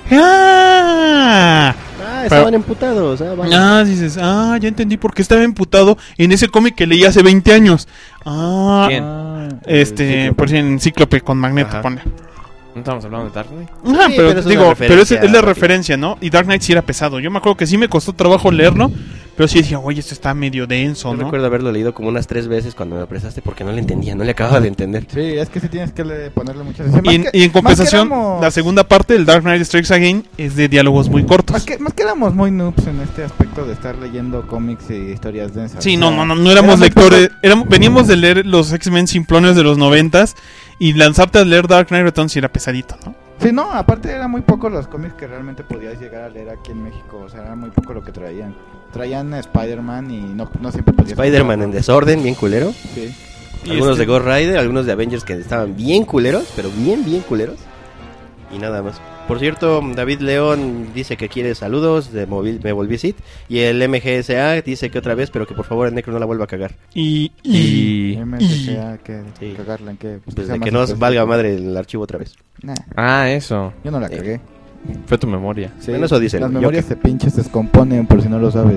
¡Ah! Ah, estaban emputados. Ah, vale. Ah, dices, ah, ya entendí por qué estaba emputado en ese cómic que leí hace veinte años. Ah, ¿Quién? este, por si en Cíclope con Magneto, Ajá. ponle. ¿No estamos hablando de Dark Knight? Ajá, Sí, pero, pero es una digo, pero es, referencia es la rápida. referencia, ¿no? Y Dark Knight sí era pesado. Yo me acuerdo que sí me costó trabajo leerlo, pero sí decía, oye, esto está medio denso, Yo ¿no? recuerdo haberlo leído como unas tres veces cuando me lo prestaste porque no le entendía, no le acababa de entender. Sí, es que sí tienes que le- ponerle muchas... Y en, y en compensación, la segunda parte del Dark Knight Strikes Again es de diálogos muy cortos. Más que, más que éramos muy noobs en este aspecto de estar leyendo cómics y historias densas. Sí, O no, sea, no, no, no éramos muy lectores. poco- Éramos, veníamos de leer los X-Men simplones de los noventas y lanzarte a leer Dark Knight Returns sí era pesadito, ¿no? Sí, no, aparte eran muy pocos los cómics que realmente podías llegar a leer aquí en México. O sea, era muy poco lo que traían. Traían Spider-Man y no, no siempre podías... Spider-Man en comprarlo. desorden, bien culero. Sí. Y Algunos este- de Ghost Rider, algunos de Avengers que estaban bien culeros, pero bien, bien culeros. Y nada más. Por cierto, David León dice que quiere saludos de móvil, me volví Sid. Y el M G S A dice que otra vez, pero que por favor el Necro no la vuelva a cagar. Y... y, M G S A, que sí. Cagarla en qué. Pues pues de que no valga madre el archivo otra vez. Nah. Ah, eso. Yo no la cagué. Fue tu memoria. Sí, bueno, eso dice. Las memorias se pinches se descomponen, por si no lo sabes.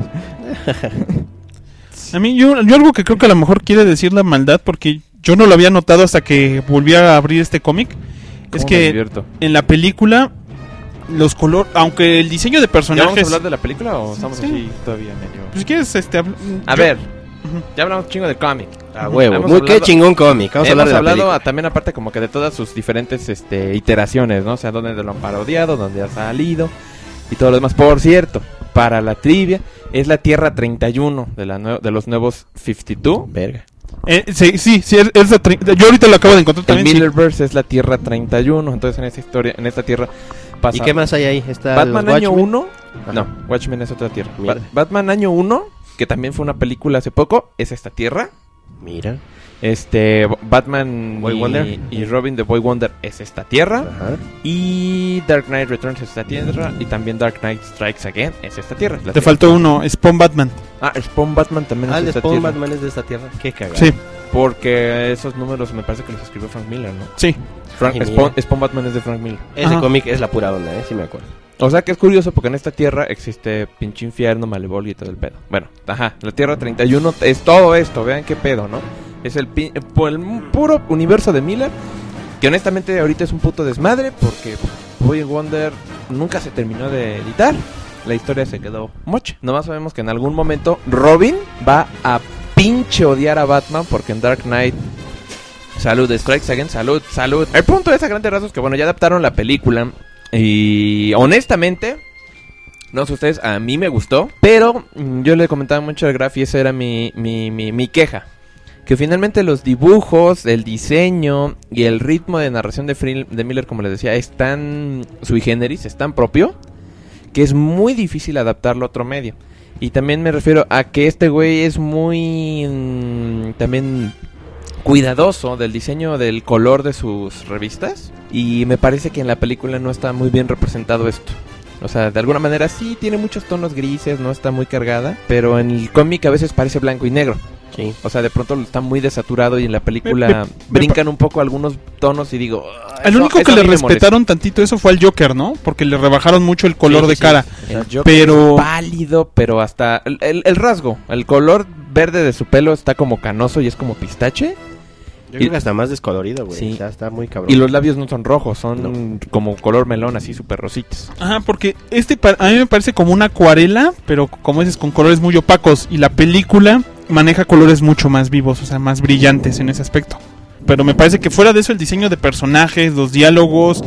A mí, yo, yo algo que creo que a lo mejor quiere decir la maldad, porque yo no lo había notado hasta que volví a abrir este cómic, es que en la película los colores, aunque el diseño de personajes... ¿Ya vamos a hablar de la película o estamos sí. así todavía medio...? Pues si quieres, este... Habl- a yo... ver, uh-huh. ya hablamos chingo del cómic. A huevo, muy hablado... qué chingón cómic. Vamos Hemos a hablar de la hablado película. A, también aparte como que de todas sus diferentes este, iteraciones, ¿no? O sea, dónde lo han parodiado, dónde ha salido y todo lo demás. Por cierto, para la trivia, es la Tierra treinta y uno de, la nue- de los nuevos cincuenta y dos. Verga. Eh, sí, sí, sí, es, es la tri- yo ahorita lo acabo de encontrar también. El Millerverse sí. Es la Tierra treinta y uno, entonces en esta historia, en esta Tierra pasa... ¿Y qué más hay ahí? ¿Está Batman los año Watchmen? uno? Ajá. No, Watchmen es otra Tierra. Mira. Ba- Batman año uno, que también fue una película hace poco, es esta Tierra. Mira. Este, Batman Boy y, Wonder. y Robin de Boy Wonder es esta Tierra. Ajá. Y Dark Knight Returns es esta Tierra. Y también Dark Knight Strikes Again es esta Tierra. Te faltó uno, Spawn Batman. Ah, Spawn Batman también Ah, es el esta Spawn Tierra. Batman es de esta Tierra. Qué cagada. Sí. Porque esos números me parece que los escribió Frank Miller, ¿no? Sí. Frank, Ay, Spawn, Spawn Batman es de Frank Miller. Ese Ajá. cómic es la pura onda, eh, sí me acuerdo. O sea que es curioso porque en esta tierra existe pinche infierno, Malevolio y todo el pedo. Bueno, ajá, la Tierra treinta y uno es todo esto, vean qué pedo, ¿no? Es el, pin- el puro universo de Miller, que honestamente ahorita es un puto desmadre porque Boy Wonder nunca se terminó de editar. La historia se quedó mocha. Nomás sabemos que en algún momento Robin va a pinche odiar a Batman porque en Dark Knight... Salud, Strikes Again, salud, salud. El punto es a grandes rasgos que bueno, ya adaptaron la película. Y honestamente, no sé ustedes, a mí me gustó. Pero mm, yo le comentaba mucho al Graf y esa era mi, mi, mi, mi queja. Que finalmente los dibujos, el diseño y el ritmo de narración de, Free, de Miller, como les decía, es tan sui generis, es tan propio, que es muy difícil adaptarlo a otro medio. Y también me refiero a que este güey es muy... Mmm, también... cuidadoso del diseño del color de sus revistas y me parece que en la película no está muy bien representado esto. O sea, de alguna manera sí tiene muchos tonos grises, no está muy cargada, pero en el cómic a veces parece blanco y negro. Sí. O sea, de pronto está muy desaturado y en la película me, me, brincan me, un poco algunos tonos y digo... El eso, único que le respetaron molesta. Tantito eso fue al Joker, ¿no? Porque le rebajaron mucho el color sí, de sí, cara. Sí. El Joker pero... es pálido, pero hasta... El, el, el rasgo, el color verde de su pelo está como canoso y es como pistache. Yo creo que hasta más descolorido, güey. Sí. Ya está muy cabrón. Y los labios no son rojos, son no. como color melón, así súper rositos. Ajá, porque este a mí me parece como una acuarela, pero como dices, con colores muy opacos. Y la película maneja colores mucho más vivos, o sea, más brillantes en ese aspecto. Pero me parece que fuera de eso, el diseño de personajes, los diálogos,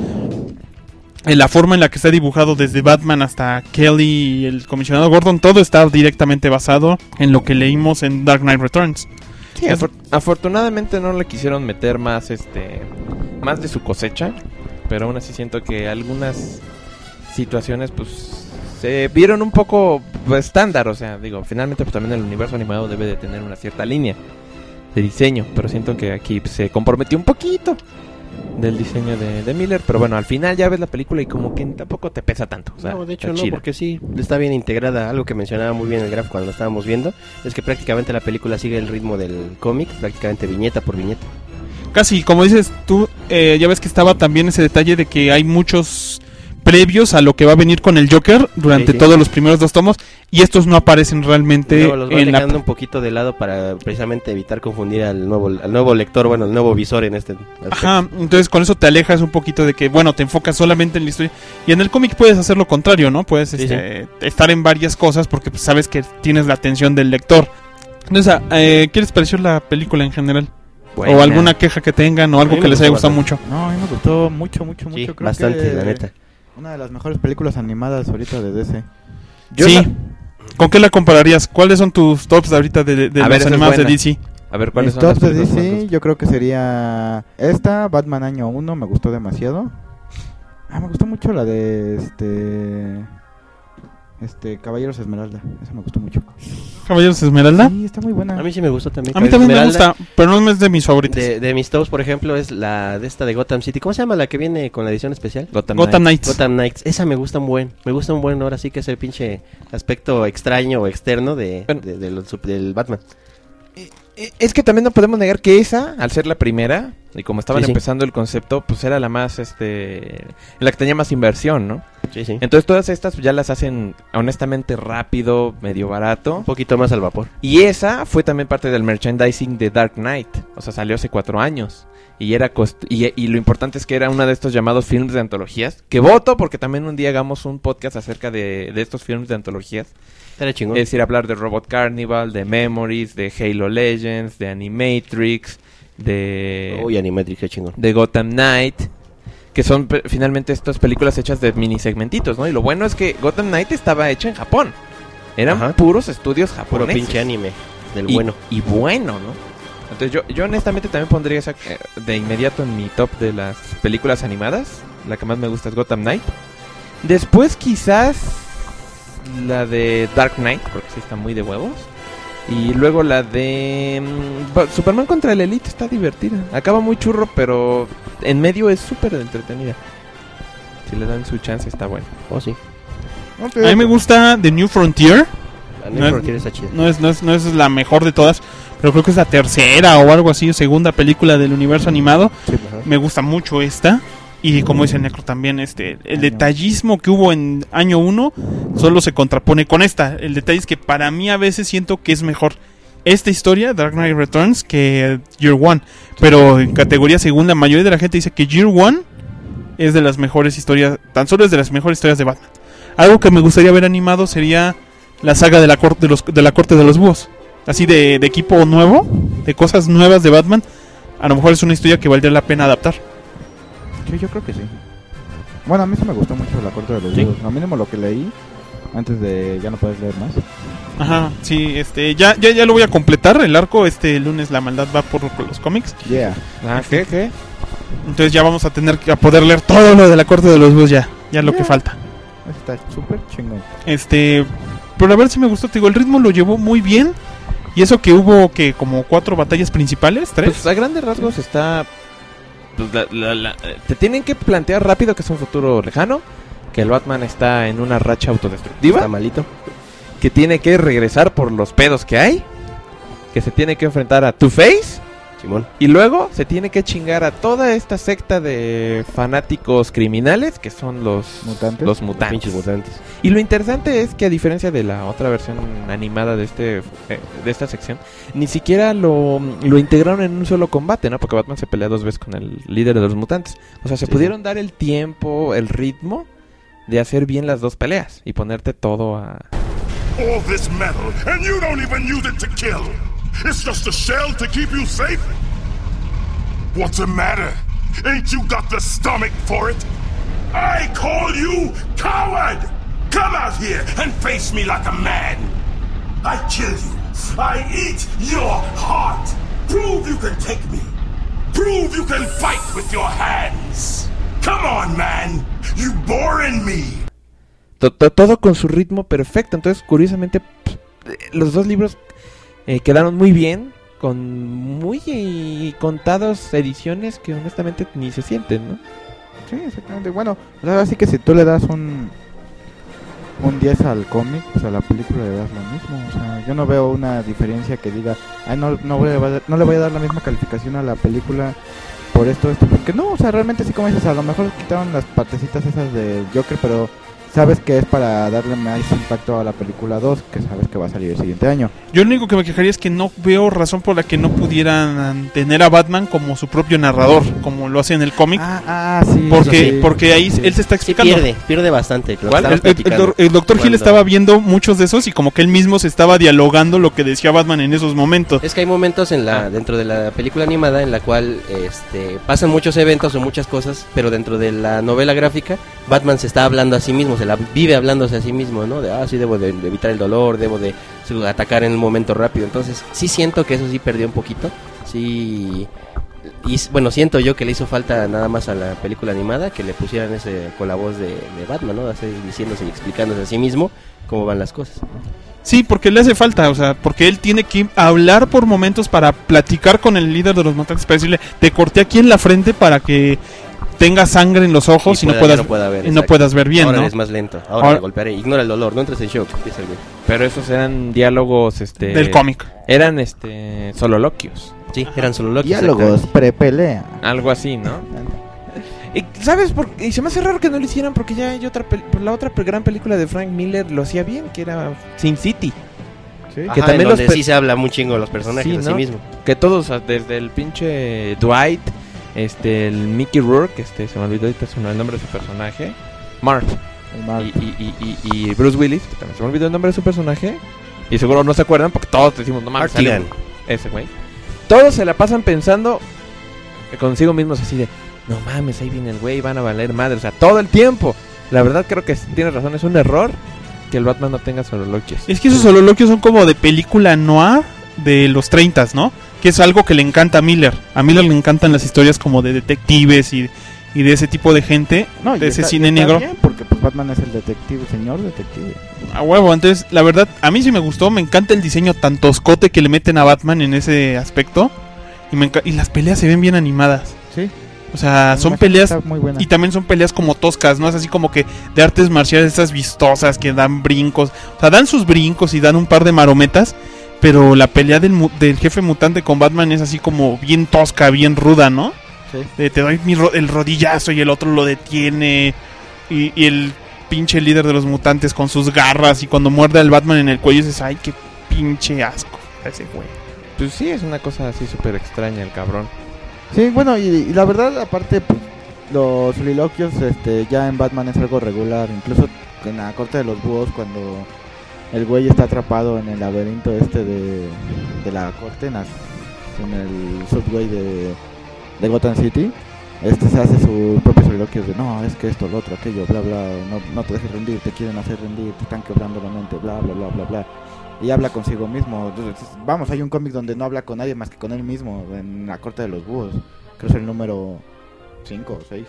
la forma en la que está dibujado desde Batman hasta Kelly y el comisionado Gordon, todo está directamente basado en lo que leímos en Dark Knight Returns. Sí, afor- afortunadamente no le quisieron meter más este más de su cosecha, pero aún así siento que algunas situaciones pues se vieron un poco estándar, o sea, digo, finalmente pues también el universo animado debe de tener una cierta línea de diseño, pero siento que aquí pues, se comprometió un poquito del diseño de, de Miller, pero bueno, al final ya ves la película y como que tampoco te pesa tanto. O sea, no, de hecho no, chida. Porque sí, está bien integrada. Algo que mencionaba muy bien el Graf cuando lo estábamos viendo, es que prácticamente la película sigue el ritmo del cómic, prácticamente viñeta por viñeta. Casi, como dices tú, eh, ya ves que estaba también ese detalle de que hay muchos previos a lo que va a venir con el Joker durante sí, sí. todos los primeros dos tomos, y estos no aparecen realmente no, los van en dejando la... un poquito de lado para precisamente evitar confundir al nuevo al nuevo lector, bueno, al nuevo visor en este aspecto. Ajá, entonces con eso te alejas un poquito de que, bueno, te enfocas solamente en la historia, y en el cómic puedes hacer lo contrario, ¿no? Puedes sí, este, sí. estar en varias cosas porque pues, sabes que tienes la atención del lector. Entonces, eh, ¿qué les pareció la película en general? Buena. O alguna queja que tengan o algo que les haya gustado mucho. No, a mí me gustó mucho, mucho, mucho. Sí, creo bastante, que la neta. Una de las mejores películas animadas ahorita de D C. Yo sí. La... ¿Con qué la compararías? ¿Cuáles son tus tops ahorita de, de, de las animadas de D C? A ver, ¿cuáles Mis son tops de D C? Yo creo que sería esta, Batman año uno, me gustó demasiado. Ah, me gustó mucho la de este... Este, Caballeros Esmeralda, esa me gustó mucho. ¿Caballeros Esmeralda? Sí, está muy buena. A mí sí me gustó también. A mí también me gusta, pero no es de mis favoritos. De, de mis tops, por ejemplo, es la de esta de Gotham City. ¿Cómo se llama la que viene con la edición especial? Gotham, Gotham Knights. Knights. Gotham Knights. Esa me gusta un buen. Me gusta un buen. Ahora sí que es el pinche aspecto extraño o externo de, Bueno. de, de, de, del, del Batman. Es que también no podemos negar que esa, al ser la primera, y como estaban Sí, sí. empezando el concepto, pues era la más, este, la que tenía más inversión, ¿no? Sí, sí. Entonces todas estas ya las hacen honestamente rápido, medio barato. Un poquito más al vapor. Y esa fue también parte del merchandising de Dark Knight, o sea, salió hace cuatro años. Y era cost- y, y lo importante es que era uno de estos llamados films de antologías, que voto porque también un día hagamos un podcast acerca de, de estos films de antologías. Era chingón. Es decir, hablar de Robot Carnival, de Memories, de Halo Legends, de Animatrix, de... Uy, Animatrix, qué chingón. De Gotham Knight, que son pe- finalmente estas películas hechas de mini segmentitos, ¿no? Y lo bueno es que Gotham Knight estaba hecha en Japón. Eran Ajá. puros estudios Puro japoneses. pinche anime. Del y, bueno. Y bueno, ¿no? Entonces yo, yo honestamente también pondría esa eh, de inmediato en mi top de las películas animadas. La que más me gusta es Gotham Knight. Después quizás la de Dark Knight, porque sí está muy de huevos. Y luego la de mm, Superman contra el Elite está divertida. Acaba muy churro, pero en medio es súper entretenida. Si le dan su chance está bueno. Oh, sí. A mí me gusta The New Frontier. La No New es- Frontier está chida. No es, no, es, no es la mejor de todas, pero creo que es la tercera o algo así, segunda película del universo animado. Sí, ajá. Me gusta mucho esta. Y como dice Necro también, este el detallismo que hubo en año uno solo se contrapone con esta. El detalle es que para mí a veces siento que es mejor esta historia, Dark Knight Returns, que Year One. Pero en categoría segunda, la mayoría de la gente dice que Year One es de las mejores historias, tan solo es de las mejores historias de Batman. Algo que me gustaría ver animado sería la saga de la corte de, los, de la corte de los búhos. Así de, de equipo nuevo, de cosas nuevas de Batman. A lo mejor es una historia que valdría la pena adaptar. Sí, yo creo que sí. Bueno, a mí sí me gustó mucho La Corte de los Sí. Búhos. A mínimo lo que leí antes de ya no puedes leer más. Ajá, sí, este, ya, ya, ya lo voy a completar el arco. Este lunes la maldad va por, por los cómics. Yeah. Ah, ¿qué? ¿Qué? Entonces ya vamos a tener que a poder leer todo lo de la corte de los búhos ya. Ya lo Yeah. que falta. Está súper chingón. Este, pero a ver si me gustó, te digo, el ritmo lo llevó muy bien. Y eso que hubo que como cuatro batallas principales, tres. Pues a grandes rasgos está... pues, la- la- la- eh, te tienen que plantear rápido que es un futuro lejano, que el Batman está en una racha autodestructiva, Está malito. que tiene que regresar por los pedos que hay, que se tiene que enfrentar a Two-Face, Simón. y luego se tiene que chingar a toda esta secta de fanáticos criminales que son los ¿Mutantes? los mutantes. Pinches mutantes. Y lo interesante es que a diferencia de la otra versión animada de este eh, de esta sección, ni siquiera lo, lo integraron en un solo combate, ¿no? Porque Batman se pelea dos veces con el líder de los mutantes. O sea, se Sí, pudieron dar el tiempo, el ritmo de hacer bien las dos peleas y ponerte todo a... All this metal, and you don't even use it to kill. It's just a shell to keep you safe. What's the matter? Ain't you got the stomach for it? I call you coward! Come out here and face me like a man. I kill you. I eat your heart. Prove you can take me. Prove you can fight with your hands. Come on, man. You boring me. to- to- todo con su ritmo perfecto. Entonces, curiosamente, pff, eh, los dos libros eh, quedaron muy bien, con muy eh, contadas ediciones que honestamente ni se sienten, ¿no? Sí, exactamente. Bueno, o sea, así que si tú le das un un diez al cómic, pues a la película le das lo mismo. O sea, yo no veo una diferencia que diga, ay, no, no, voy a, no le voy a dar la misma calificación a la película por esto, esto, porque no, o sea, realmente sí, como dices, a lo mejor quitaron las partecitas esas de Joker, pero sabes que es para darle más impacto a la película dos, que sabes que va a salir el siguiente año. Yo lo único que me quejaría es que no veo razón por la que no pudieran tener a Batman como su propio narrador, como lo hace en el cómic. Ah, ah, sí. Porque, sí, porque ahí sí. él se está Sí explicando. pierde, pierde bastante. lo que ¿Cuál? estamos El, el- el platicando. doc- el doctor Hill Cuando- estaba viendo muchos de esos y como que él mismo se estaba dialogando lo que decía Batman en esos momentos. Es que hay momentos en la Ah. dentro de la película animada en la cual este pasan muchos eventos o muchas cosas, pero dentro de la novela gráfica Batman se está hablando a sí mismo, se la vive hablándose a sí mismo, ¿no? De, ah, sí, debo de, de evitar el dolor, debo de su- atacar en un momento rápido. Entonces, sí siento que eso sí perdió un poquito. Sí, y bueno, siento yo que le hizo falta nada más a la película animada que le pusieran ese con la voz de, de Batman, ¿no? Así, diciéndose y explicándose a sí mismo cómo van las cosas. Sí, porque le hace falta, o sea, porque él tiene que hablar por momentos para platicar con el líder de los mutantes, para decirle, te corté aquí en la frente para que tenga sangre en los ojos y, y no puedas, no, pueda ver, y no puedas ver bien, ahora ¿no? es más lento, ahora, ahora te golpearé, ignora el dolor, no entres en shock, empieza el güey. Pero esos eran diálogos, este... del cómic. Eran, este, sololoquios. Sí, eran sololoquios. Diálogos pre-pelea. Algo así, ¿no? Y, ¿sabes? Por, y se me hace raro que no lo hicieran porque ya hay otra pel- la otra pe- gran película de Frank Miller lo hacía bien, que era Sin City. ¿Sí? Que Ajá, también los pe- sí se habla muy chingo de los personajes, sí, ¿no? Así mismo. Que todos, desde el pinche Dwight, este, el Mickey Rourke, este, se me olvidó ahorita el nombre de su personaje, Mark, Mark. Y, y, y, y, y Bruce Willis, que también se me olvidó el nombre de su personaje, y seguro no se acuerdan porque todos decimos, no mames, ese güey. Todos se la pasan pensando consigo mismos así de, no mames, ahí viene el güey, van a valer madre, o sea, todo el tiempo. La verdad creo que tienes razón, es un error que el Batman no tenga sololoquios. Es que esos sololoquios son como de película noir de los treintas, ¿no? Que es algo que le encanta a Miller. A Miller le encantan las historias como de detectives y, y de ese tipo de gente, no, de ese está, cine está negro. Bien porque pues Batman es el detective, el señor detective. A huevo, entonces la verdad, a mí sí me gustó, me encanta el diseño tan toscote que le meten a Batman en ese aspecto. Y, me enc- y las peleas se ven bien animadas. Sí. O sea, son peleas y también son peleas como toscas, ¿no? Es así como que de artes marciales esas vistosas que dan brincos. O sea, dan sus brincos y dan un par de marometas, pero la pelea del, mu- del jefe mutante con Batman es así como bien tosca, bien ruda, ¿no? Sí. De, te doy mi ro- el rodillazo y el otro lo detiene. Y, y el pinche líder de los mutantes con sus garras y cuando muerde al Batman en el cuello dices, ay, qué pinche asco ese güey. Pues sí, es una cosa así súper extraña el cabrón. Sí, bueno, y, y la verdad, aparte, pues, los soliloquios este, ya en Batman es algo regular. Incluso en la corte de los búhos, cuando el güey está atrapado en el laberinto este de, de la corte, en, las, en el subway de, de Gotham City, este se hace su propio soliloquio de no, es que esto, lo otro, aquello, bla, bla, no, no te dejes rendir, te quieren hacer rendir, te están quebrando la mente, bla, bla, bla, bla, bla. Y habla consigo mismo. Entonces, vamos, hay un cómic donde no habla con nadie más que con él mismo, en la corte de los búhos. Creo que es el número cinco o seis.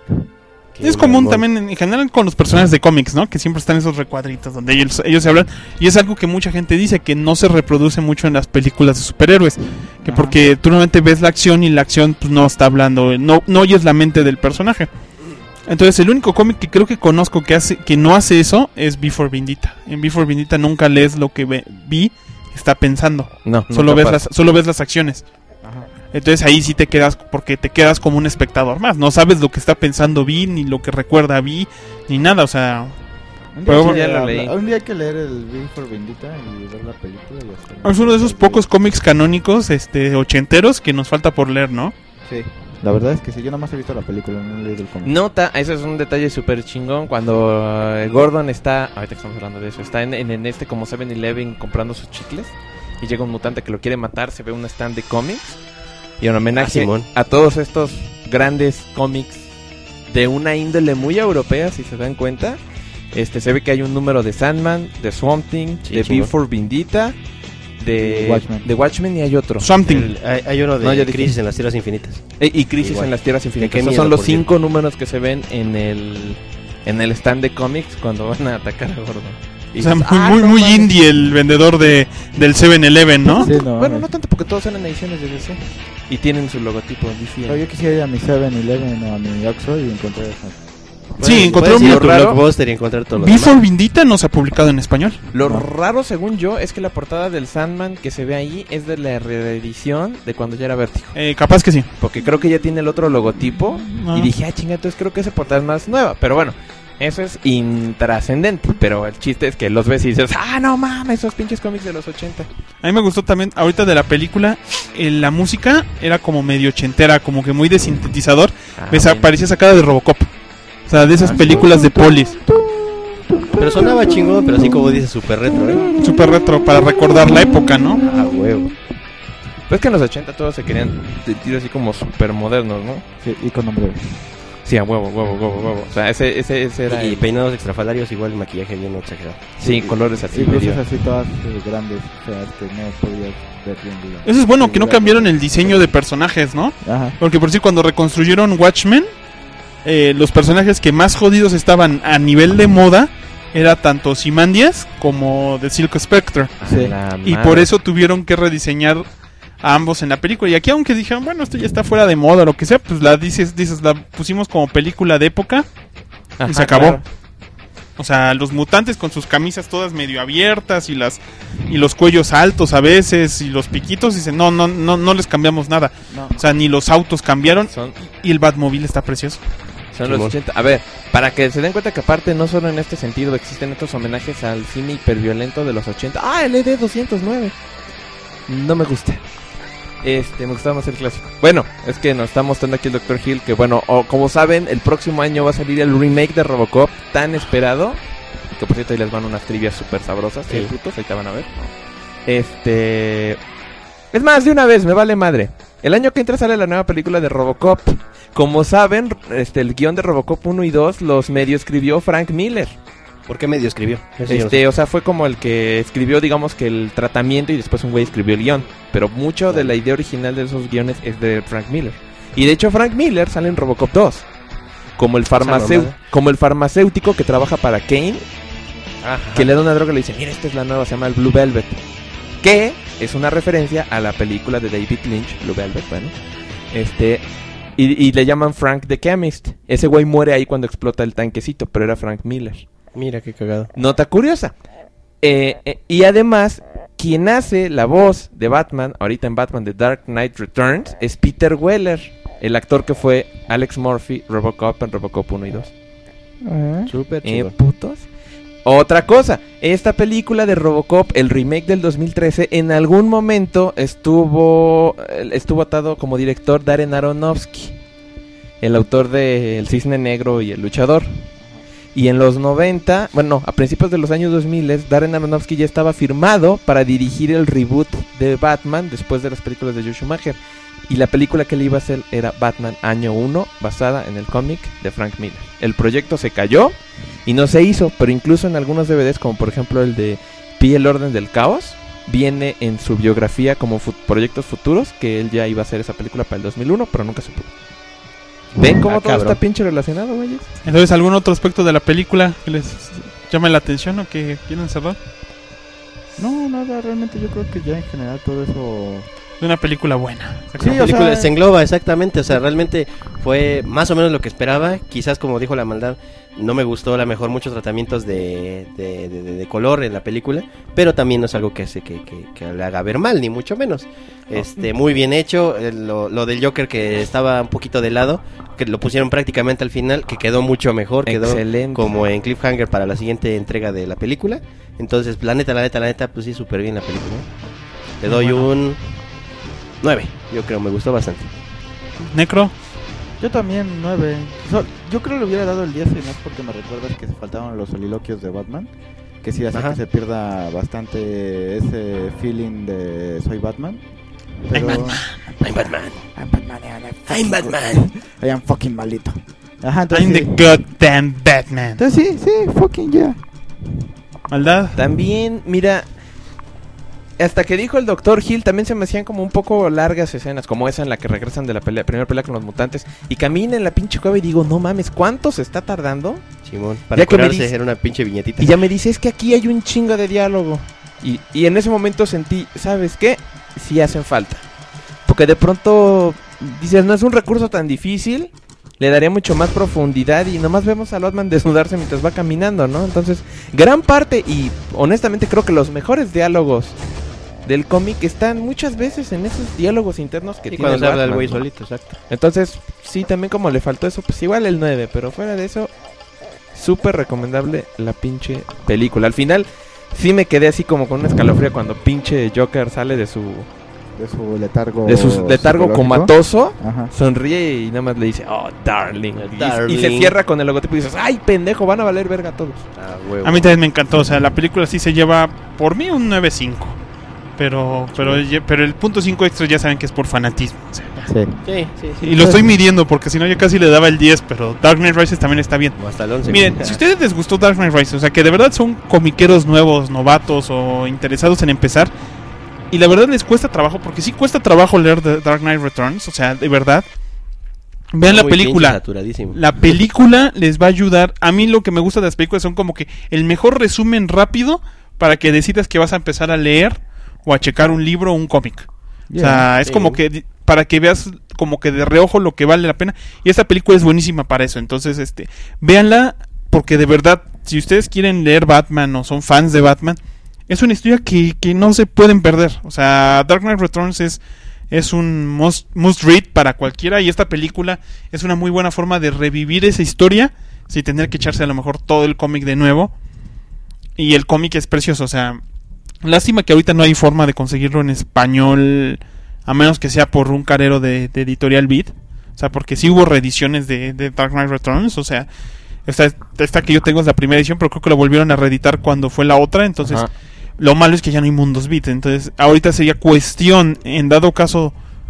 Es común también en general con los personajes de cómics, ¿no? Que siempre están esos recuadritos donde ellos, ellos se hablan. Y es algo que mucha gente dice que no se reproduce mucho en las películas de superhéroes. Que Ajá. porque tú normalmente ves la acción y la acción pues, no está hablando, no, no oyes la mente del personaje. Entonces el único cómic que creo que conozco que hace que no hace eso es V for Vendetta. En V for Vendetta nunca lees lo que ve, vi está pensando. No, solo ves las, solo ves las acciones. Ajá. Entonces ahí sí te quedas porque te quedas como un espectador más. No sabes lo que está pensando Vi ni lo que recuerda Vi ni nada, o sea. Un día, pero, ya lo leí. Un día hay que leer el V for Vendetta y ver la película. Y es uno de esos pocos cómics canónicos, este, ochenteros que nos falta por leer, ¿no? Sí. La verdad es que sí, yo nada más he visto la película, no he leído el cómic. Nota, eso es un detalle súper chingón. Cuando uh, Gordon está, ahorita que estamos hablando de eso, está en, en, en este como seven eleven comprando sus chicles y llega un mutante que lo quiere matar, se ve un stand de cómics y en homenaje ah, a todos estos grandes cómics de una índole muy europea, si se dan cuenta, este se ve que hay un número de Sandman, de Swamp Thing, sí, de V for Vendetta, de Watchmen. de Watchmen y hay otro. Something. El, hay, hay uno de no, Crisis en las Tierras Infinitas. E, y Crisis Igual. en las Tierras Infinitas. Esos son los cinco Dios. números que se ven en el en el stand de cómics cuando van a atacar a Gordon. Y o sea, dices, muy, ah, muy, no, muy indie el vendedor de del seven eleven, ¿no? Sí, no bueno, no tanto porque todos son en ediciones de D C. Y tienen su logotipo. Pero yo quisiera ir a mi seven eleven o a mi Oxxo y encontrar eso. Bueno, sí, encontré un libro Blockbuster y encontrar todo lo V for Vendetta no se ha publicado en español. Lo no. raro, según yo, es que la portada del Sandman que se ve ahí es de la reedición de cuando ya era Vértigo. Eh, capaz que sí. Porque creo que ya tiene el otro logotipo. No. Y dije, ah, chinga, entonces creo que esa portada es más nueva. Pero bueno, eso es intrascendente. Pero el chiste es que los ves y dices, ah, no mames, esos pinches cómics de los ochenta. A mí me gustó también, ahorita de la película, eh, la música era como medio ochentera, como que muy de sintetizador. Ah, Me sa- parecía sacada de Robocop. O sea, de esas películas de polis. Pero sonaba chingón, pero así como dice, super retro, ¿eh? Super retro, para recordar la época, ¿no? Ah, huevo. Pues que en los ochenta todos se querían sentir así como super modernos, ¿no? Sí, y con nombre. Sí, a huevo, huevo, huevo, huevo. O sea, ese, ese, ese era... Y el... peinados extrafalarios, igual el maquillaje bien exagerado. Sí, colores así. Y luces medio... así todas eh, grandes, o sea, que no podías ver bien. Digamos. Eso es bueno, que no cambiaron el diseño de personajes, ¿no? Ajá. Porque por decir, cuando reconstruyeron Watchmen, eh, los personajes que más jodidos estaban a nivel de moda era tanto Ozymandias como The Silk Spectre. Sí. Y por eso tuvieron que rediseñar a ambos en la película. Y aquí, aunque dijeron, bueno, esto ya está fuera de moda, lo que sea, pues la dices, dices, la pusimos como película de época. Ajá, y se acabó. Claro. O sea, los mutantes con sus camisas todas medio abiertas y las y los cuellos altos a veces y los piquitos, dicen, no, no, no, no les cambiamos nada. No. O sea, ni los autos cambiaron. Son... Y el Batmobile está precioso. Son los ochenta. A ver, para que se den cuenta que aparte no solo en este sentido existen estos homenajes al cine hiperviolento de los ochenta. Ah, el E D doscientos nueve. No me gusta. Este, me gustaba más el clásico. Bueno, es que nos está mostrando aquí el doctor Hill que, bueno, o, como saben, el próximo año va a salir el remake de Robocop tan esperado. Que por cierto ahí les van unas trivias súper sabrosas. Sí, ¿eh, putos? Ahí te van a ver. Este... Es más, de una vez, me vale madre. El año que entra sale la nueva película de Robocop. Como saben, este, el guión de Robocop uno y dos los medio escribió Frank Miller. ¿Por qué medio escribió? Eso yo no Este, sé. o sea, fue como el que escribió, digamos, que el tratamiento y después un güey escribió el guión. Pero mucho de la idea original de esos guiones es de Frank Miller. Y de hecho Frank Miller sale en Robocop dos. Como el, farmacéu- como el farmacéutico que trabaja para Kane. Ajá. Que le da una droga y le dice, mira, esta es la nueva, se llama el Blue Velvet. Que es una referencia a la película de David Lynch, Blue Velvet, bueno. Este... Y, y le llaman Frank the Chemist. Ese güey muere ahí cuando explota el tanquecito, pero era Frank Miller. Mira qué cagado. Nota curiosa. Eh, eh, y además, quien hace la voz de Batman, ahorita en Batman The Dark Knight Returns, es Peter Weller, el actor que fue Alex Murphy, Robocop en Robocop uno y dos. Uh-huh. Súper Eh, chido. putos. Otra cosa, esta película de Robocop, el remake del dos mil trece, en algún momento estuvo estuvo atado como director Darren Aronofsky, el autor de El Cisne Negro y El Luchador. Y en los noventa, bueno, a principios de los años dos mil, Darren Aronofsky ya estaba firmado para dirigir el reboot de Batman después de las películas de Joe Schumacher. Y la película que le iba a hacer era Batman Año uno, basada en el cómic de Frank Miller. El proyecto se cayó y no se hizo, pero incluso en algunos D V Ds, como por ejemplo el de Pi el Orden del Caos, viene en su biografía como fu- proyectos futuros, que él ya iba a hacer esa película para el dos mil uno, pero nunca se pudo. ¿Ven cómo Ah, todo cabrón. está pinche relacionado, güeyes? Entonces, ¿algún otro aspecto de la película que les llame la atención o que quieran cerrar? No, nada, realmente yo creo que ya en general todo eso... De una película buena. Sí, La o película sea- se engloba exactamente, o sea, realmente fue más o menos lo que esperaba. Quizás, como dijo la maldad, no me gustó a lo mejor muchos tratamientos de, de, de, de- de color en la película, pero también no es algo que hace que, que, que le haga ver mal, ni mucho menos. Este, muy bien hecho, eh, lo, lo del Joker que estaba un poquito de lado, que lo pusieron prácticamente al final, que quedó mucho mejor, quedó Excelente. como en cliffhanger para la siguiente entrega de la película. Entonces, la neta, la neta, la neta, pues sí, súper bien la película. ¿eh? Le doy Bueno. un nueve, yo creo, me gustó bastante. Necro. Yo también, nueve. So- yo creo que le hubiera dado el diez, si no es porque me recuerdas que se faltaban los soliloquios de Batman. Que sí hace Ajá. que se pierda bastante ese feeling de soy Batman. Pero... I'm Batman. I'm Batman. I'm Batman. I am fucking malito. Ajá, entonces I'm the sí. goddamn Batman. Entonces sí, sí, fucking yeah. Maldad. También, mira, hasta que dijo el doctor Hill, también se me hacían como un poco largas escenas, como esa en la que regresan de la pelea, primera pelea con los mutantes, y camina en la pinche cueva y digo, no mames, ¿cuánto se está tardando? Simón, para Ya que me curarse dice- era una pinche viñetita. Y ya me dice, es que aquí hay un chingo de diálogo. Y, y en ese momento sentí, ¿sabes qué? Sí hacen falta. Porque de pronto, dices, no es un recurso tan difícil, le daría mucho más profundidad y nomás vemos a Batman desnudarse mientras va caminando, ¿no? Entonces, gran parte, y honestamente creo que los mejores diálogos del cómic están muchas veces en esos diálogos internos que Sí, tiene cuando el se habla del Batman, güey ¿no? solito, exacto. Entonces, sí, también como le faltó eso, pues igual el nueve, pero fuera de eso, súper recomendable la pinche película. Al final, sí me quedé así como con un escalofrío cuando pinche Joker sale de su De su letargo. de su letargo psicológico. comatoso, Ajá. sonríe y nada más le dice, oh, darling. Y- Darling. Y, se cierra con el logotipo y dices, ay, pendejo, van a valer verga todos. Ah, huevo. A mí también me encantó. O sea, la película sí se lleva, por mí, un nueve cinco. Pero, pero, ye- pero el punto cinco extra ya saben que es por fanatismo. O sea, ya. Sí. Sí, sí, sí. Y lo estoy midiendo porque si no yo casi le daba el diez, pero Dark Knight Rises también está bien. O hasta el once. Miren, si a ustedes les gustó Dark Knight Rises, o sea que de verdad son comiqueros nuevos, novatos o interesados en empezar, y la verdad les cuesta trabajo, porque sí cuesta trabajo leer The Dark Knight Returns, o sea, de verdad, vean la Muy película. pinche saturadísimo. La película les va a ayudar. A mí lo que me gusta de las películas son como que el mejor resumen rápido para que decidas que vas a empezar a leer o a checar un libro o un cómic. Yeah, o sea, es sí. como que para que veas como que de reojo lo que vale la pena. Y esta película es buenísima para eso. Entonces, este, véanla porque de verdad, si ustedes quieren leer Batman o son fans de Batman, es una historia que, que no se pueden perder. O sea, Dark Knight Returns es, es un must, must read para cualquiera. Y esta película es una muy buena forma de revivir esa historia sin tener que echarse a lo mejor todo el cómic de nuevo. Y el cómic es precioso, o sea, lástima que ahorita no hay forma de conseguirlo en español, a menos que sea por un carero de, de Editorial Beat. O sea, porque sí hubo reediciones de, de Dark Knight Returns, o sea, esta, esta que yo tengo es la primera edición, pero creo que la volvieron a reeditar cuando fue la otra, entonces Ajá. lo malo es que ya no hay mundos Beat, entonces ahorita sería cuestión, en dado caso,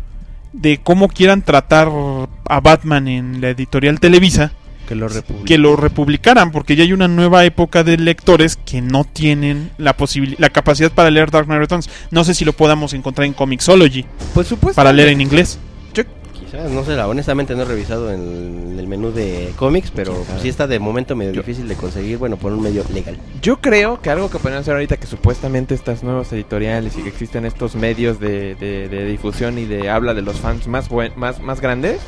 de cómo quieran tratar a Batman en la Editorial Televisa, que lo, que lo republicaran, porque ya hay una nueva época de lectores que no tienen la posibilidad, la capacidad para leer Dark Knight Returns. No sé si lo podamos encontrar en Comixology, pues supuesto, para leer en inglés. Yo quizás, no sé, honestamente no he revisado en el menú de cómics, pero pues, sí está de momento medio yo, difícil de conseguir, bueno, por un medio legal. Yo creo que algo que podrían hacer ahorita, que supuestamente estas nuevas editoriales y que existen estos medios de, de, de difusión y de habla de los fans más, buen, más, más grandes,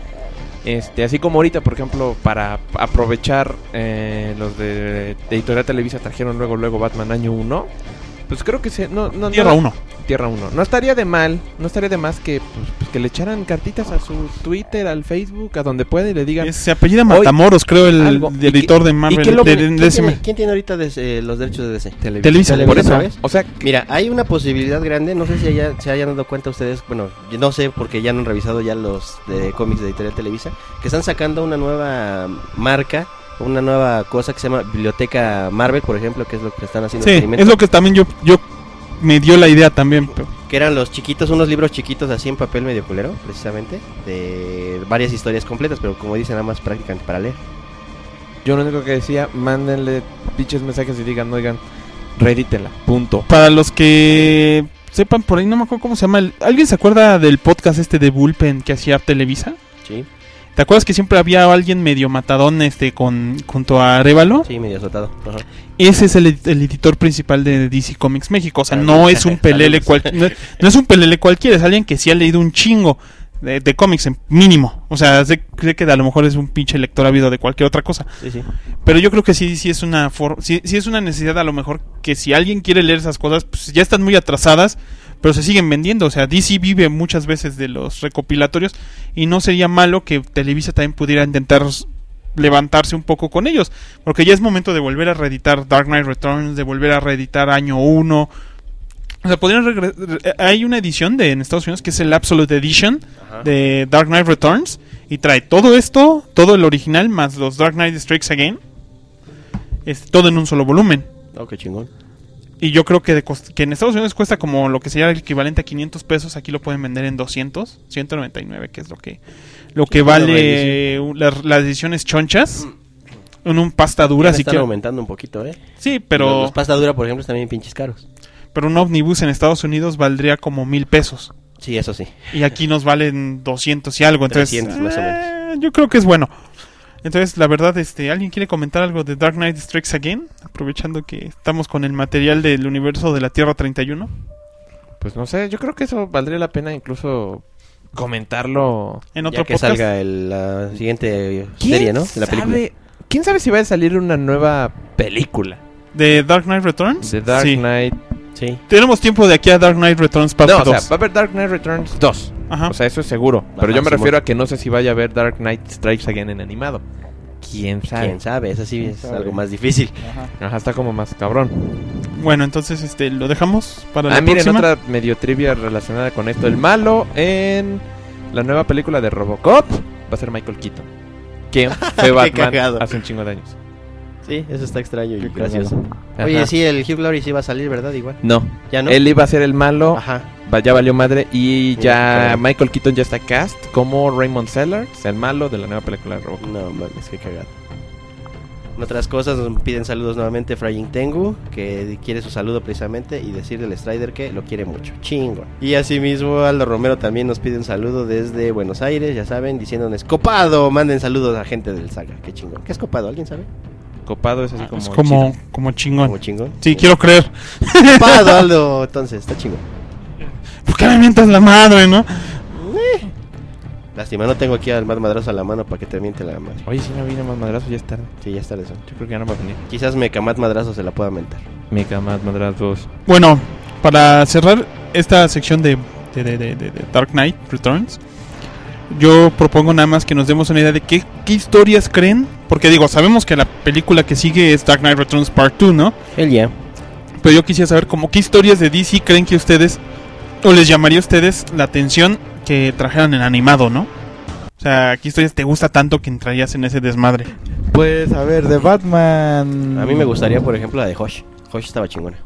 Este, así como ahorita, por ejemplo, para aprovechar eh, los de, de Editorial Televisa trajeron luego luego Batman año uno, pues creo que se no no Tierra uno. Tierra uno. No estaría de mal, no estaría de más que pues, pues que le echaran cartitas a su Twitter, al Facebook, a donde pueda y le digan. Se apellida Matamoros, creo, el, el editor qué, de Marvel. Lo, de, ¿quién, de tiene, ¿Quién tiene ahorita de, eh, los derechos de D C? Televisa. Televisa. Por eso, ¿sabes? O sea, mira, hay una posibilidad grande, no sé si haya, se hayan dado cuenta ustedes, bueno, yo no sé porque ya no han revisado ya los de cómics de Editorial Televisa, que están sacando una nueva marca, una nueva cosa que se llama Biblioteca Marvel, por ejemplo, que es lo que están haciendo. Sí, es lo que también yo yo me dio la idea también. Pero... que eran los chiquitos, unos libros chiquitos así en papel medio culero, precisamente, de varias historias completas, pero como dicen, nada más prácticamente para leer. Yo lo único que decía, mándenle pinches mensajes y digan, oigan, reedítenla, punto. Para los que sepan por ahí, no me acuerdo cómo se llama, el... ¿alguien se acuerda del podcast este de Bullpen que hacía Televisa? Sí. ¿Te acuerdas que siempre había alguien medio matadón este con junto a Arévalo? Sí, medio azotado. Ajá. Ese es el, el editor principal de D C Comics México. O sea, no es un pelele cual, no, no es un pelele cualquiera, es alguien que sí ha leído un chingo de, de cómics en mínimo. O sea, se cree que a lo mejor es un pinche lector ávido de cualquier otra cosa. Sí, sí. Pero yo creo que sí, sí es una for, sí, sí es una necesidad, a lo mejor, que si alguien quiere leer esas cosas, pues ya están muy atrasadas, pero se siguen vendiendo. O sea, D C vive muchas veces de los recopilatorios y no sería malo que Televisa también pudiera intentar levantarse un poco con ellos, porque ya es momento de volver a reeditar Dark Knight Returns, de volver a reeditar Año uno. O sea, podrían regre- hay una edición de en Estados Unidos que es el Absolute Edition Ajá. de Dark Knight Returns y trae todo esto, todo el original más los Dark Knight Strikes Again, es todo en un solo volumen. Oh, qué chingón. Y yo creo que, de cost- que en Estados Unidos cuesta como lo que sería el equivalente a quinientos pesos. Aquí lo pueden vender en doscientos, ciento noventa y nueve, que es lo que lo que vale las, las ediciones chonchas. Mm. En un pasta dura. Ya Así están que... aumentando un poquito, ¿eh? Sí, pero... Los, los pasta dura, por ejemplo, están bien pinches caros. Pero un ómnibus en Estados Unidos valdría como mil pesos. Sí, eso sí. Y aquí nos valen doscientos y algo. Entonces, trescientos, más o menos. Yo creo que es bueno. Entonces, la verdad, este, ¿alguien quiere comentar algo de Dark Knight Strikes Again? Aprovechando que estamos con el material del universo de la Tierra treinta y uno. Pues no sé, yo creo que eso valdría la pena incluso comentarlo en otro ya que podcast. salga el, la siguiente serie, ¿no? De la película. Sabe, ¿quién sabe si va a salir una nueva película? ¿De Dark Knight Returns? De Dark sí. Knight. Sí. Tenemos tiempo de aquí a Dark Knight Returns parte dos. No, o dos. sea, va a haber Dark Knight Returns dos. Ajá. O sea, eso es seguro. Pero Ajá, yo me sí, refiero bueno. a que no sé si vaya a haber Dark Knight Strikes Again en animado. ¿Quién sabe? ¿Quién sabe? Eso sí es sabe? algo más difícil. Ajá. Ajá, está como más cabrón. Bueno, entonces este lo dejamos para ah, la miren, próxima. otra medio trivia relacionada con esto. El malo en la nueva película de Robocop va a ser Michael Keaton. ¿Quién fue Batman hace un chingo de años? Sí, eso está extraño y Qué gracioso. Ajá. Oye, sí, el Hugh Laurie sí va a salir, ¿verdad? Igual. No. ¿Ya no? Él iba a ser el malo. Ajá. ya valió madre y ya Sí, Michael Keaton ya está cast como Raymond Sellers, el malo de la nueva película de Robocop. No mames, qué cagado. En otras cosas nos piden saludos nuevamente Frying Tengu, que quiere su saludo precisamente y decirle al Strider que lo quiere mucho. Chingo. Y asimismo Aldo Romero también nos pide un saludo desde Buenos Aires, ya saben, diciéndonos copado, manden saludos a gente del Saga. Qué chingón. ¿Qué es copado? ¿Alguien sabe? Copado es así como Es como, chido. como chingón. Como chingón. Sí, quiero creer. Copado, Aldo. Entonces, está chingón. ¿Por qué me mientas la madre, no? Eh. Lástima, no tengo aquí al más madrazo a la mano para que te miente la madre. Oye, si no vine más madrazo, ya es tarde. Sí, ya está eso. Yo creo que ya no va a venir. Quizás Mecamat madrazo se la pueda mentar. Mecamat madrazos. Bueno, para cerrar esta sección de, de, de, de, de Dark Knight Returns, yo propongo nada más que nos demos una idea de qué, qué historias creen. Porque digo, sabemos que la película que sigue es Dark Knight Returns Part dos, ¿no? El ya. Pero yo quisiera saber como qué historias de D C creen que ustedes, o les llamaría a ustedes la atención que trajeran en animado, ¿no? O sea, ¿qué historias te gusta tanto que entrarías en ese desmadre? Pues, a ver, de Batman... A mí me gustaría, por ejemplo, la de Hosh. Hosh estaba chingona.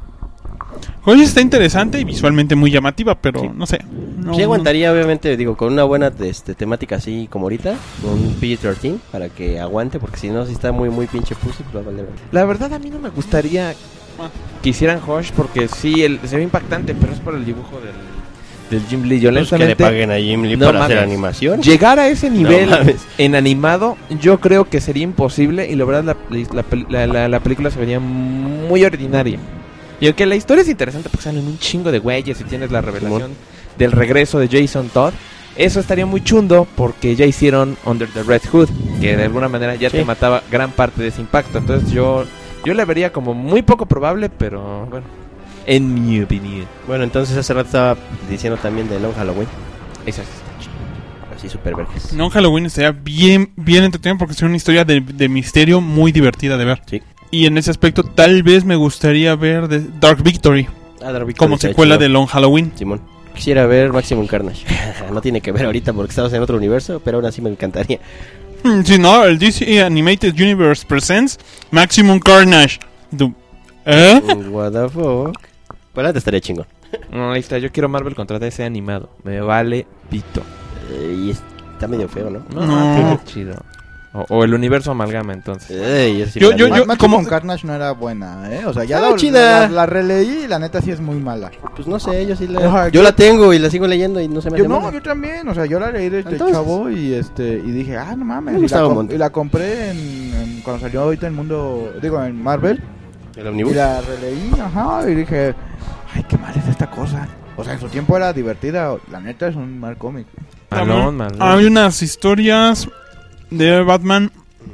Hoy está interesante y visualmente muy llamativa, pero sí. no sé. No, sí aguantaría, obviamente, digo, con una buena este, temática así como ahorita, con un P G trece, para que aguante, porque si no, si está muy, muy pinche pussy, pues va a valer. La verdad, a mí no me gustaría que hicieran Hush, porque sí, el, se ve impactante, pero es por el dibujo del, del Jim Lee. Yo Pues que le paguen a Jim Lee no para mames. hacer animación. Llegar a ese nivel No mames. en animado, yo creo que sería imposible, y la verdad, la, la, la, la, la película se vería muy ordinaria. Y aunque la historia es interesante porque salen un chingo de güeyes y tienes la revelación del regreso de Jason Todd, eso estaría muy chundo porque ya hicieron Under the Red Hood, que de alguna manera ya Sí. te mataba gran parte de ese impacto. Entonces yo yo la vería como muy poco probable, pero bueno, en mi opinión. Bueno, entonces hace rato estaba diciendo también de Long Halloween. Esa es Así super vergas. No, Halloween estaría bien, bien entretenido porque es una historia de, de misterio muy divertida de ver. Sí. Y en ese aspecto tal vez me gustaría ver de Dark Victory Ah, Dark Victory como está secuela chido. de Long Halloween. Simón. Quisiera ver Maximum Carnage. No tiene que ver ahorita porque estamos en otro universo, pero aún así me encantaría. Hmm, Si no, el D C Animated Universe presents Maximum Carnage. Du- ¿Eh? What the fuck. Pues te estaría chingón. No, ahí está, yo quiero Marvel contra D C animado. Me vale pito. Eh, y está medio feo, ¿no? No, No. está chido. O, o el universo amalgama, entonces. Ey, es Yo- yo- igual. yo- Match como- con Carnage no era buena, ¿eh? O sea, ya Estaba la, chida. la, la releí y la neta sí es muy mala. Pues no sé, yo sí la... Ajá, yo yo- la tengo y la sigo leyendo y no se me Yo hace no, mala. yo también, o sea, yo la leí desde Entonces. chavo y este y dije, ah, no mames, Me y, gustaba la un com- montón. y la compré en, en- cuando salió ahorita en mundo, digo, en Marvel, ¿El y Omnibus? la releí, ajá, y dije, ay, qué mal es esta cosa. O sea, en su tiempo era divertida, la neta es un mal cómic. Malón, malón. Hay unas historias de Batman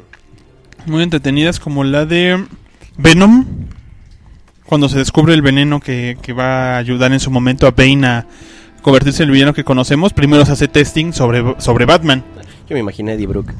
muy entretenidas como la de Venom, cuando se descubre el veneno que, que va a ayudar en su momento a Bane a convertirse en el villano que conocemos. Primero se hace testing sobre, sobre Batman. Yo me imaginé Eddie Brooke.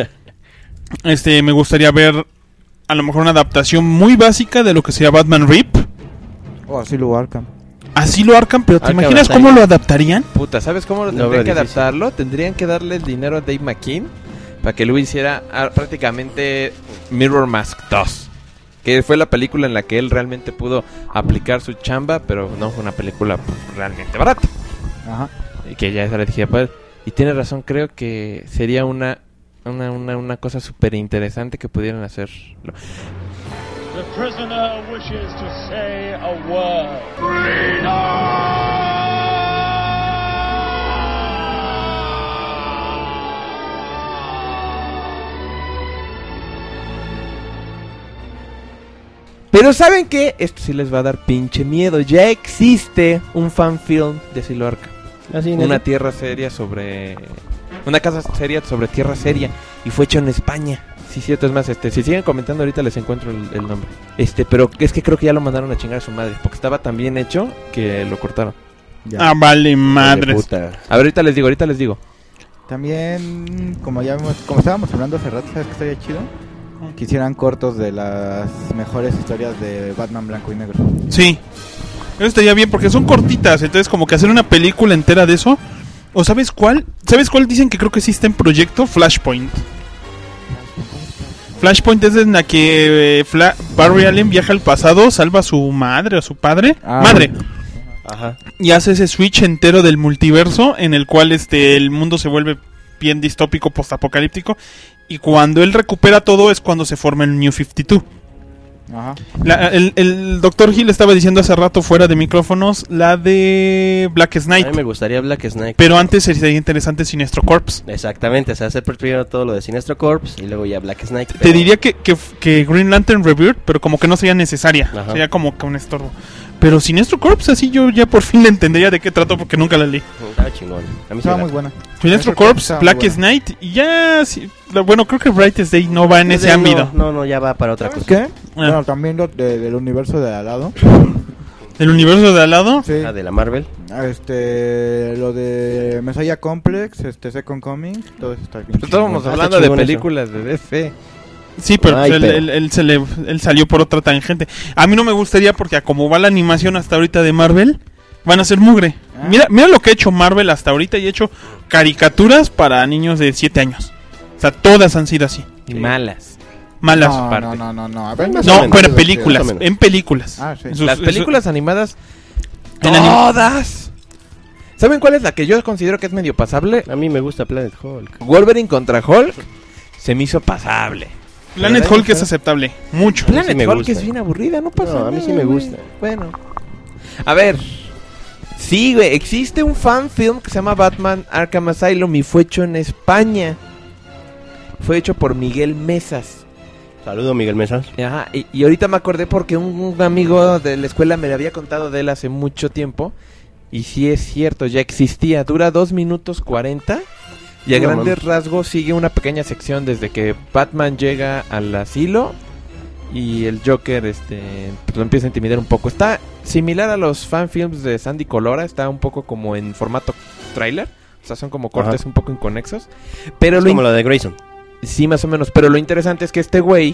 Este, me gustaría ver a lo mejor una adaptación muy básica de lo que sería Batman Rip. O así lo Arkham. Así lo Arkham, pero ¿te Arkham imaginas Asylum. cómo lo adaptarían? Puta, ¿sabes cómo lo No tendrían veo que difícil. adaptarlo? Tendrían que darle el dinero a Dave McKean para que luego hiciera ah, prácticamente Mirror Mask dos. Que fue la película en la que él realmente pudo aplicar su chamba, pero no fue una película pues, realmente barata. Ajá. Y que ya esa le dije, pues, y tiene razón, creo que sería una una, una, una cosa súper interesante que pudieran hacerlo. The prisoner wishes to say a word. Pero ¿saben qué? Esto sí les va a dar pinche miedo. Ya existe un fanfilm de Silo Arca. Así, Una ¿no? tierra seria sobre... Una casa seria sobre tierra seria. Y fue hecho en España. Sí, cierto, es más, este, si siguen comentando ahorita les encuentro el, el nombre. Este, pero es que creo que ya lo mandaron a chingar a su madre. Porque estaba tan bien hecho que lo cortaron. Ya. Ah, vale, Madre madres. puta. A ver, ahorita les digo, ahorita les digo. También, como ya vimos, como estábamos hablando hace rato, ¿sabes qué estaría chido? Que hicieran cortos de las mejores historias de Batman blanco y negro. Sí, eso estaría bien porque son cortitas, entonces como que hacer una película entera de eso. ¿O sabes cuál? ¿Sabes cuál dicen que creo que sí está en proyecto? Flashpoint. Flashpoint es en la que eh, Fla- Barry Allen viaja al pasado, salva a su madre o a su padre. Ah, madre. Ajá. y hace ese switch entero del multiverso en el cual este el mundo se vuelve bien distópico, postapocalíptico, y cuando él recupera todo es cuando se forma el New cincuenta y dos. Ajá. La, el, el doctor Hill estaba diciendo hace rato fuera de micrófonos la de Black Knight. A mí me gustaría Black Knight. Pero antes sería interesante Sinestro Corps. Exactamente, o sea, hacer primero todo lo de Sinestro Corps y luego ya Black Knight. Te diría que, que, que Green Lantern Rebirth, pero como que no sería necesaria. Ajá. Sería como que un estorbo. Pero Sinestro Corps, así yo ya por fin le entendería de qué trató porque nunca la leí. Estaba chingón. A mí Estaba sí muy la- buena. Sinestro Corps, Black Knight y ya... Sí, lo- bueno, creo que Brightest Day no va en ese no, ámbito. No, no, ya va para otra ¿Sabes cosa. qué? Bueno, también lo de- del universo de al lado. ¿El universo de al lado? Sí. Ah, de la Marvel. Este, lo de Messiah Complex, este Second Coming, todo eso está bien. Pero estábamos chingón. hablando de películas de D C. Sí, pero Ay, él, pero- él- él se le, él salió por otra tangente. A mí no me gustaría porque a como va la animación hasta ahorita de Marvel, van a ser mugre. Ah. Mira, mira lo que ha hecho Marvel hasta ahorita y ha hecho caricaturas para niños de siete años. O sea, todas han sido así. Y malas. Malas. No, parte. no, no, no, no. A ver, Más No, o menos, pero en más o películas, menos. en películas. Ah, sí. En sus- Las en películas animadas, En anim- todas. ¿Saben cuál es la que yo considero que es medio pasable? A mí me gusta Planet Hulk. Wolverine contra Hulk se me hizo pasable. su- Planet ¿Verdad? Hulk es aceptable, mucho. mí sí Planet me Hulk gusta. es bien aburrida, no pasa No, nada. a mí sí me güey. gusta. Bueno. A ver. Sí, güey, existe un fan film que se llama Batman Arkham Asylum y fue hecho en España. Fue hecho por Miguel Mesas. Saludo, Miguel Mesas. Ajá, y, y ahorita me acordé porque un, un amigo de la escuela me lo había contado de él hace mucho tiempo. Y sí es cierto, ya existía. Dura dos minutos cuarenta. Y a No, grandes mames. rasgos sigue una pequeña sección desde que Batman llega al asilo y el Joker este pues, lo empieza a intimidar un poco. Está similar a los fanfilms de Sandy Colora, está un poco como en formato tráiler. O sea, son como cortes Ajá. un poco inconexos. Pero Es lo como in- lo de Grayson. Sí, más o menos. Pero lo interesante es que este güey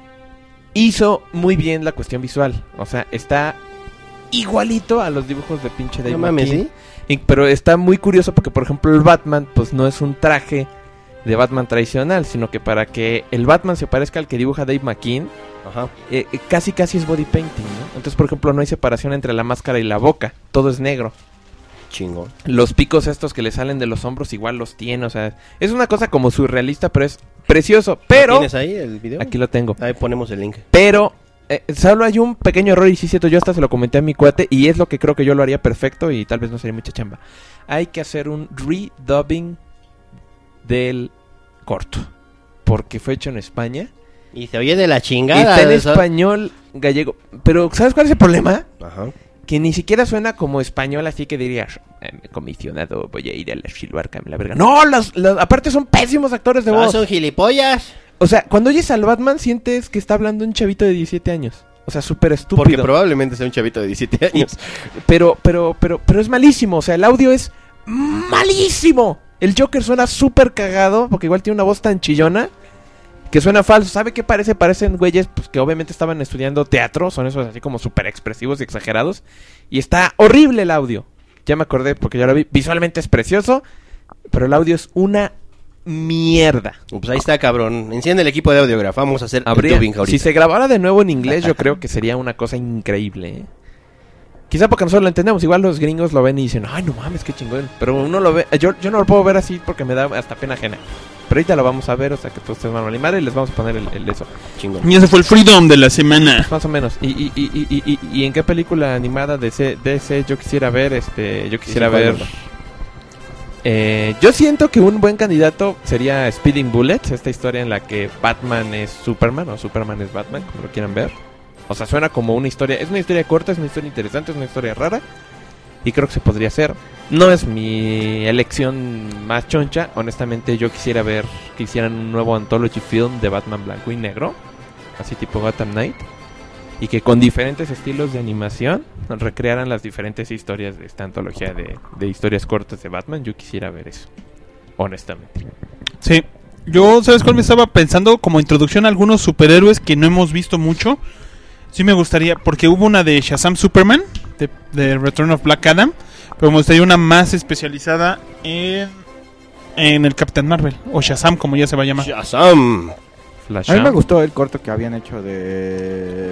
hizo muy bien la cuestión visual. O sea, está igualito a los dibujos de pinche Dave No mames, McKean. ¿sí? Y- pero está muy curioso porque, por ejemplo, el Batman, pues no es un traje de Batman tradicional, sino que para que el Batman se parezca al que dibuja Dave McKean, Ajá. eh, eh, casi casi es body painting, ¿no? Entonces, por ejemplo, no hay separación entre la máscara y la boca, todo es negro. Chingón. Los picos estos que le salen de los hombros igual los tiene, o sea, es una cosa como surrealista, pero es precioso. Pero ¿Lo ¿Tienes ahí el video? aquí lo tengo. Ahí ponemos el link. Pero eh, solo hay un pequeño error y sí es cierto, yo hasta se lo comenté a mi cuate y es lo que creo que yo lo haría perfecto y tal vez no sería mucha chamba. Hay que hacer un redubbing del corto, porque fue hecho en España. Y se oye de la Y chingada. está en eso. español gallego. Pero ¿sabes cuál es el problema? Ajá. Que ni siquiera suena como español, así que dirías, eh, comisionado, voy a ir a la Asilo Arkham, la verga. No, las, las- aparte son pésimos actores de Ah, voz. son gilipollas. O sea, cuando oyes al Batman sientes que está hablando un chavito de diecisiete años. O sea, súper estúpido. Porque probablemente sea un chavito de diecisiete años. Pero, pero, pero, pero es malísimo. O sea, el audio es malísimo. El Joker suena súper cagado, porque igual tiene una voz tan chillona que suena falso. ¿Sabe qué parece? Parecen güeyes pues, que obviamente estaban estudiando teatro. Son esos así como súper expresivos y exagerados. Y está horrible el audio. Ya me acordé porque ya lo vi. Visualmente es precioso, pero el audio es una mierda. Pues ahí está, cabrón. Enciende el equipo de audiograf. Vamos a hacer Habría- el dubbing ahorita. si se grabara de nuevo en inglés, yo creo que sería una cosa increíble. ¿eh? Quizá porque nosotros lo entendemos. Igual los gringos lo ven y dicen, ay, no mames, qué chingón. Pero uno lo ve. Yo, yo no lo puedo ver así porque me da hasta pena ajena. Pero ahorita lo vamos a ver, o sea que todos ustedes van a animar y les vamos a poner el, el eso. Chingón. Y ese fue el Freedom de la semana. Más o menos. ¿Y, y, y, y, y, y, y en qué película animada de C- D C yo quisiera ver? Este, yo quisiera Sí, sí, ver. ¿cuál, Eh, yo siento que un buen candidato sería Speeding Bullets, esta historia en la que Batman es Superman o Superman es Batman, como lo quieran ver. O sea, suena como una historia, es una historia corta, es una historia interesante, es una historia rara y creo que se podría hacer. No es mi elección más choncha, honestamente yo quisiera ver que hicieran un nuevo anthology film de Batman blanco y negro, así tipo Gotham Knight, y que con diferentes estilos de animación recrearan las diferentes historias de esta antología de, de historias cortas de Batman. Yo quisiera ver eso, honestamente. Sí. Yo, ¿sabes cuál me estaba pensando? Como introducción a algunos superhéroes que no hemos visto mucho. Sí me gustaría, porque hubo una de Shazam Superman, de, de Return of Black Adam, pero me gustaría una más especializada en, en el Captain Marvel, o Shazam como ya se va a llamar. Shazam. Flash. A mí me gustó el corto que habían hecho de,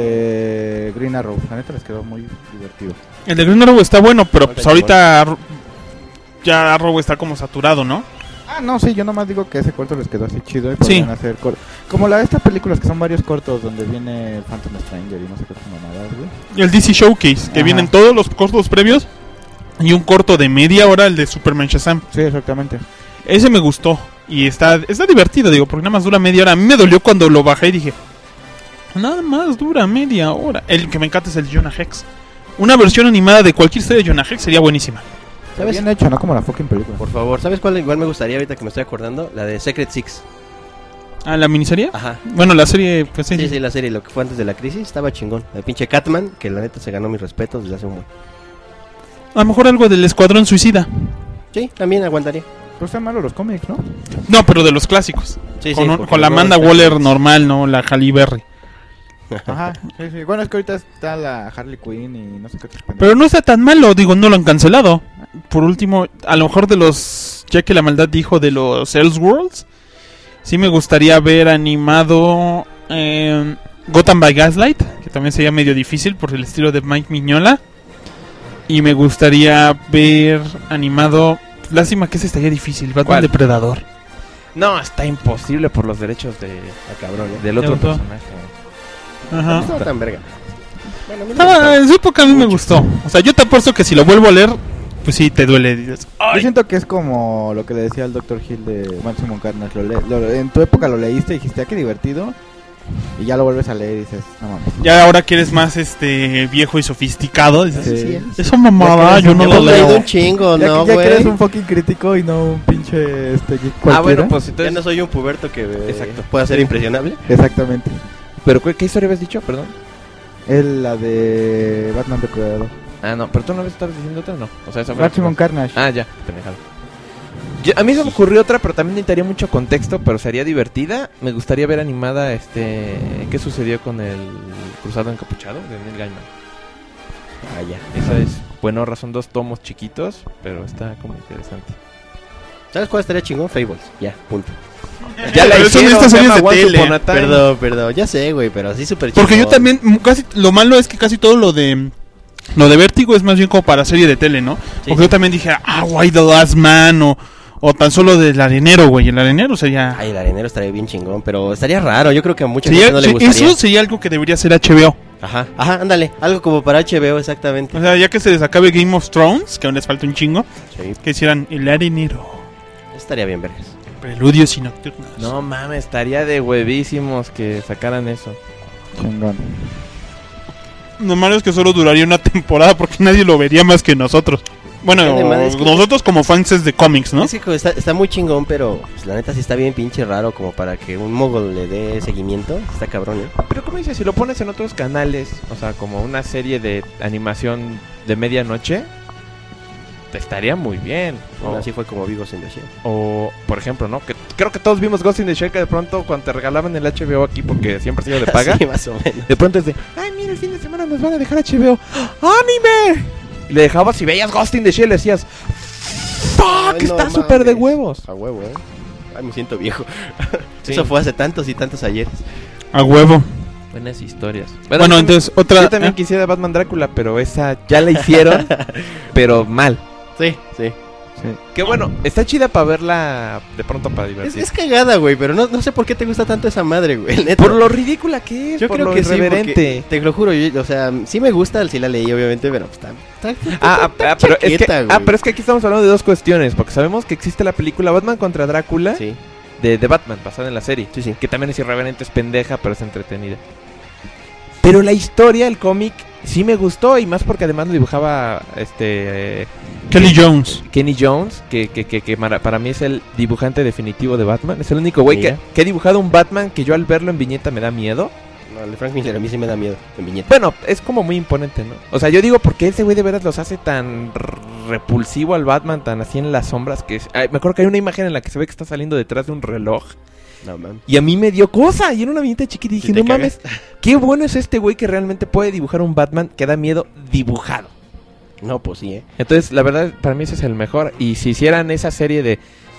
de Green Arrow. La neta les quedó muy divertido. El de Green Arrow está bueno, pero pues ahorita Arrow- ya Arrow está como saturado, ¿no? Ah, no, sí, yo nomás digo que ese corto les quedó así chido y Sí. podrían hacer cor- como la de estas películas que son varios cortos donde viene Phantom Stranger y no sé qué otras mamadas, güey. Y el D C Showcase, que Ajá. vienen todos los cortos previos y un corto de media hora, el de Superman Shazam. Sí, exactamente. Ese me gustó y está, está divertido, digo, porque nada más dura media hora. A mí me dolió cuando lo bajé y dije, nada más dura media hora. El que me encanta es el Jonah Hex. Una versión animada de cualquier serie de Jonah Hex sería buenísima. ¿Sabes? Bien hecho, no como la fucking película. Por favor, ¿sabes cuál igual me gustaría ahorita que me estoy acordando? La de Secret Six. ¿Ah, la miniserie? Ajá. Bueno, la serie, pues sí. Sí, sí, la serie, lo que fue antes de la crisis, estaba chingón. El pinche Catman, que la neta se ganó mis respetos desde hace un buen. A lo mejor algo del Escuadrón Suicida. Sí, también aguantaría. Pues están malos los cómics, ¿no? No, pero de los clásicos. Sí, con sí, un- porque con la luego Amanda está- Waller normal, ¿no? La Halle Berry. Ajá, sí, sí. Bueno, es que ahorita está la Harley Quinn y no sé qué otras pendejadas. Pero no está tan malo, digo, no lo han cancelado. Por último, a lo mejor de los, ya que la maldad dijo de los Elseworlds, sí me gustaría ver animado eh, Gotham by Gaslight, que también sería medio difícil por el estilo de Mike Mignola. Y me gustaría ver animado, lástima que ese estaría difícil, Batman ¿Cuál? Depredador. No, está imposible por los derechos de Ah, cabrón, ¿eh? del otro De autor. personaje. No Ajá. estaba tan verga. Bueno, a mí me Ah, gustó. en su época a mí me gustó. O sea, yo te apuesto que si lo vuelvo a leer, pues sí, te duele. Dices, Yo "Ay". siento que es como lo que le decía al doctor Hill de Maximum Carnage. Lo le- lo- en tu época lo leíste y dijiste, ah, qué divertido. Y ya lo vuelves a leer y dices, no mames. Ya ahora que eres más este viejo y sofisticado, dices, Sí. Sí, sí. esa mamada, Ya que yo eres no un- lo Hemos leído leo. un chingo, Ya, ¿no, que- ya que eres güey? un fucking crítico y no un pinche este, geek Ah, cualquiera. bueno, pues Ya entonces... no soy un puberto que eh, Exacto. pueda ser impresionable. Exactamente. ¿Pero qué, qué historia habías dicho? Perdón. Es la de Batman Depredador. Ah, no, pero tú no me estabas diciendo otra, no. O sea, esa fue la Maximum que- Carnage. Ah, ya, pendejado. Yo- a mí se me ocurrió otra, pero también necesitaría mucho contexto, pero sería divertida. Me gustaría ver animada, este... ¿Qué sucedió con el Cruzado Encapuchado de Neil Gaiman? Ah, ya. Esa es... Bueno, ahora son dos tomos chiquitos, pero está como interesante. ¿Sabes cuál estaría chingón? Fables. Ya, punto. Ya la Pero eso hicieron, de estas se llama series de Once tele. Upon a Time. Perdón, perdón. Ya sé, güey, pero así súper chingón. Porque yo también, mm, casi, lo malo es que casi todo lo de lo de Vértigo es más bien como para serie de tele, ¿no? Sí, Porque sí. yo también dije, ah, Why the Last Man, o, o tan solo del Arenero, güey. El Arenero sería... Ay, el arenero estaría bien chingón, pero estaría raro. Yo creo que a mucha sería- gente no le sí, gustaría. eso sería algo que debería ser H B O. Ajá, ajá, ándale. Algo como para H B O, exactamente. O sea, ya que se les acabe Game of Thrones, que aún les falta un chingo, Sí, que hicieran el Arenero. estaría bien, vergas. Preludios y nocturnos. No mames, estaría de huevísimos que sacaran eso. Chingón. Lo malo es que solo duraría una temporada porque nadie lo vería más que nosotros. Bueno, Dale, madre, es que- nosotros como fans de cómics, ¿no? Es que como está, está muy chingón, pero pues, la neta sí está bien pinche raro como para que un mogul le dé seguimiento. Está cabrón, ¿eh? Pero ¿cómo dices? Si lo pones en otros canales, o sea, como una serie de animación de medianoche, te estaría muy bien. O, Así fue como Vigos en the Shell. o, por ejemplo, ¿no? Que creo que todos vimos Ghost in the Shell, que de pronto cuando te regalaban el H B O aquí, porque siempre ha sido de paga, Sí, más o menos. de pronto es de, ay, mira, el fin de semana nos van a dejar H B O. ¡Anime! Y le dejabas y veías Ghost in the Shell y decías, ¡fuck! Ay, no Está súper de mames. huevos. A huevo, ¿eh? Ay, me siento viejo. Sí. Eso fue hace tantos y tantos ayeres. A huevo. Buenas historias. Bueno, yo entonces, también- otra- Yo también ¿eh? quisiera Batman Drácula, pero esa ya la hicieron, pero mal. Sí, sí. Que bueno, está chida para verla de pronto para Es, divertirse. es cagada, güey, pero no, no sé por qué te gusta tanto esa madre, güey. neta. Por lo ridícula que es, Yo por creo lo que sí, irreverente. porque, te lo juro, yo, o sea, sí me gusta, sí la leí, obviamente, pero pues, está, está, Ah, ah, está ah, pero es que, chaqueta, ah, güey. pero es que aquí estamos hablando de dos cuestiones, porque sabemos que existe la película Batman contra Drácula Sí, de, de Batman, basada en la serie, sí, sí. que también es irreverente, es pendeja, pero es entretenida. Pero la historia, el cómic, sí me gustó, y más porque además lo dibujaba este... eh, Kelly Jones. Kenny Jones, que, que, que, que mara- para mí es el dibujante definitivo de Batman. Es el único güey que, Mira. que ha dibujado un Batman que yo al verlo en viñeta me da miedo. No, el de Frank Miller a mí sí me da miedo, en viñeta. Bueno, es como muy imponente, ¿no? O sea, yo digo porque ese güey de veras los hace tan r- repulsivo al Batman, tan así en las sombras que... Es, ay, me acuerdo que hay una imagen en la que se ve que está saliendo detrás de un reloj. No, man. Y a mí me dio cosa. Y era una viñeta chiquita y dije, ¿Sí te no mames, qué bueno es este güey que realmente puede dibujar un Batman que da miedo dibujado. No, pues sí, eh. Entonces, la verdad, para mí ese es el mejor. Y si hicieran esa serie de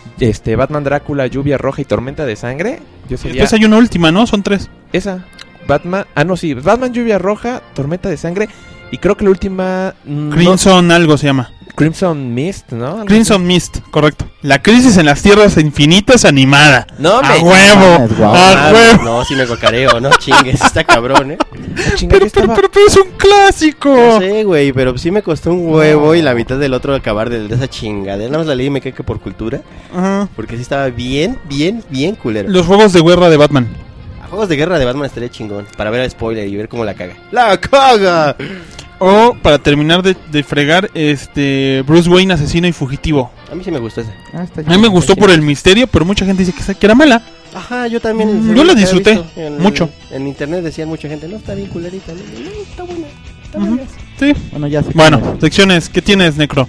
este, Batman Drácula, Lluvia Roja y Tormenta de Sangre. Yo sería... Después hay una última, ¿no? Son tres. Esa. Batman... Ah, no, sí. Batman, Lluvia Roja, Tormenta de Sangre. Y creo que la última... Crimson no... algo se llama. Crimson Mist, ¿no? Crimson Mist, correcto. La crisis en las tierras infinitas animada. No, a me... huevo. Wow. A Ah, huevo. no, sí me cocareo, no chingues, está cabrón, ¿eh? Chinga, Pero, yo pero, estaba- pero, pero es un clásico. No sé, güey, pero sí me costó un huevo y la mitad del otro acabar de, de esa chingadera. Nada más la leí y me quedé que por cultura. Ajá. Porque sí estaba bien, bien, bien culero. Los juegos de guerra de Batman. A juegos de guerra de Batman estaría chingón. Para ver el spoiler y ver cómo la caga. ¡La caga! O para terminar de, de fregar, este Bruce Wayne asesino y fugitivo. A mí sí me gustó ese. Ah, está A mí me gustó por el misterio, pero mucha gente dice que, que era mala. Ajá, yo también. Mm, se- yo la se ha disfruté visto en- mucho. En internet decían mucha gente, no, está bien culerita. No, no, está buena. Está Ujú. buena. Sí. Bueno, ya sé. Bueno, quién es. secciones. ¿Qué tienes, Necro?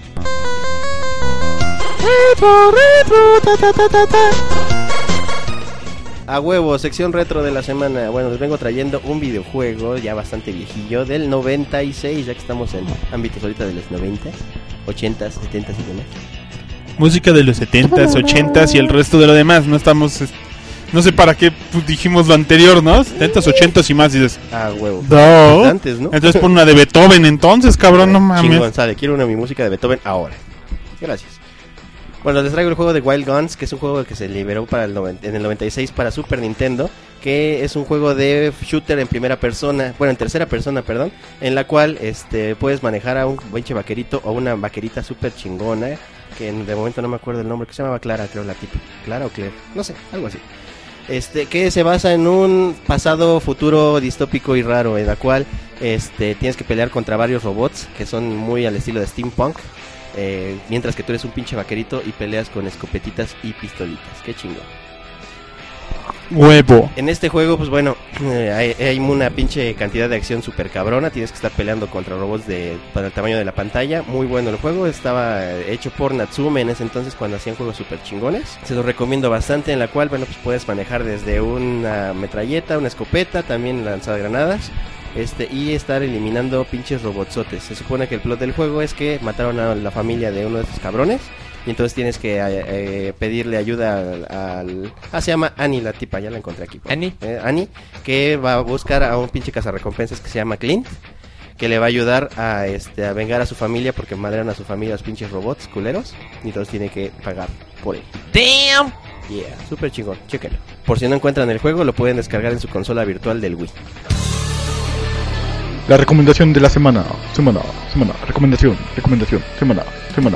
A huevo, sección retro de la semana. Bueno, les vengo trayendo un videojuego ya bastante viejillo del noventa y seis, ya que estamos en ámbitos ahorita de los noventa, ochenta, setenta y demás. Música de los setentas, ochentas y el resto de lo demás. No estamos... es- No sé para qué pues, dijimos lo anterior, ¿no? setentas, ochentas y más. Y dices... A huevo. No. Antes, ¿no? Entonces pon una de Beethoven entonces, cabrón, no mames. Chingón, sale, quiero una de mi música de Beethoven ahora. Gracias. Bueno, les traigo el juego de Wild Guns, que es un juego que se liberó para el noventa, en el noventa y seis para Super Nintendo, que es un juego de shooter en primera persona, bueno, en tercera persona, perdón, en la cual este puedes manejar a un pinche vaquerito o una vaquerita súper chingona, que en- de momento no me acuerdo el nombre, que se llamaba Clara, creo la tipa. Clara o Claire, no sé, algo así. Este, que se basa en un pasado futuro distópico y raro, en la cual este tienes que pelear contra varios robots que son muy al estilo de steampunk. Eh, mientras que tú eres un pinche vaquerito y peleas con escopetitas y pistolitas. Qué chingón. Huevo. En este juego, pues bueno, eh, hay, hay una pinche cantidad de acción super cabrona. Tienes que estar peleando contra robots de para el tamaño de la pantalla. Muy bueno el juego. Estaba eh, hecho por Natsume en ese entonces cuando hacían juegos super chingones. Se los recomiendo bastante, en la cual, bueno, pues puedes manejar desde una metralleta, una escopeta, también lanzagranadas. Este, y estar eliminando pinches robotsotes. Se supone que el plot del juego es que mataron a la familia de uno de estos cabrones. Y entonces tienes que eh, eh, pedirle ayuda al, al... Ah, se llama Annie la tipa, ya la encontré aquí. Annie. Eh, Annie, que va a buscar a un pinche cazarrecompensas que se llama Clint. Que le va a ayudar a, este, a vengar a su familia porque madrean a su familia los pinches robots culeros. Y entonces tiene que pagar por él. Damn. Yeah, súper chingón, chéquenlo. Por si no encuentran el juego, lo pueden descargar en su consola virtual del Wii. La recomendación de la semana, semana, semana, recomendación, recomendación, semana, semana.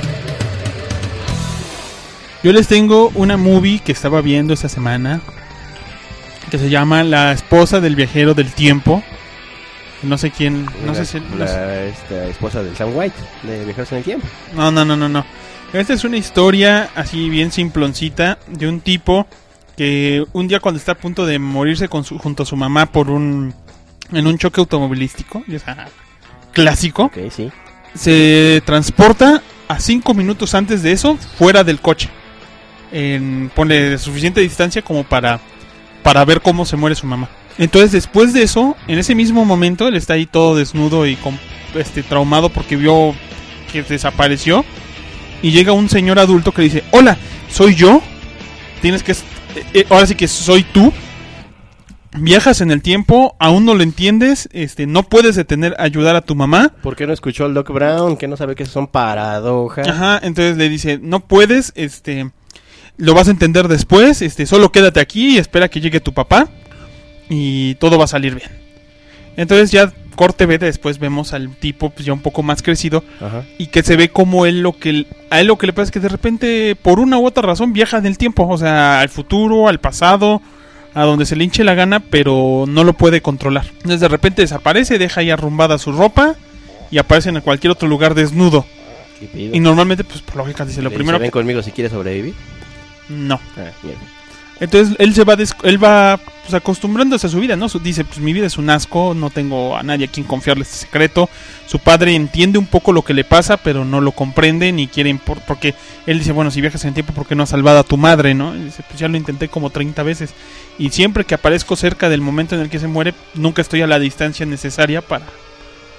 Yo les tengo una movie que estaba viendo esta semana que se llama La esposa del viajero del tiempo. No sé quién, no la, sé si no la sé. esta, esposa del Sam White de Viajeros en el Tiempo. No, no, no, no, no. Esta es una historia así bien simploncita de un tipo que un día cuando está a punto de morirse con su, junto a su mamá por un en un choque automovilístico, ya sea, clásico, Ok, sí. se transporta a cinco minutos antes de eso fuera del coche. En, pone suficiente distancia como para, para ver cómo se muere su mamá. Entonces después de eso, en ese mismo momento, él está ahí todo desnudo y con, este, traumado porque vio que desapareció. Y llega un señor adulto que le dice, hola, soy yo. Tienes que... Eh, eh, ahora sí que soy tú. Viajas en el tiempo, aún no lo entiendes, este, no puedes detener a ayudar a tu mamá. ¿Por qué no escuchó al Doc Brown? Que no sabe que son paradojas. Ajá, entonces le dice, no puedes, este, lo vas a entender después, este, solo quédate aquí y espera que llegue tu papá y todo va a salir bien. Entonces ya corte B, después vemos al tipo pues, ya un poco más crecido. Ajá. Y que se ve como él lo que a él lo que le pasa es que de repente por una u otra razón viaja en el tiempo, o sea, al futuro, al pasado, a donde se le hinche la gana, pero no lo puede controlar. Entonces de repente desaparece, deja ahí arrumbada su ropa y aparece en cualquier otro lugar desnudo. ¿Qué pido? Y normalmente, pues por lógica dice lo Le primero dice, ven que... conmigo si quieres sobrevivir. No. Ah, mierda. Entonces él se va des- él va pues, acostumbrándose a su vida, ¿no? Su- dice, pues mi vida es un asco, no tengo a nadie a quien confiarle este secreto. Su padre entiende un poco lo que le pasa, pero no lo comprende ni quiere impor- porque él dice, bueno, si viajas en el tiempo, ¿por qué no has salvado a tu madre, no? Y dice, pues ya lo intenté como treinta veces y siempre que aparezco cerca del momento en el que se muere, nunca estoy a la distancia necesaria para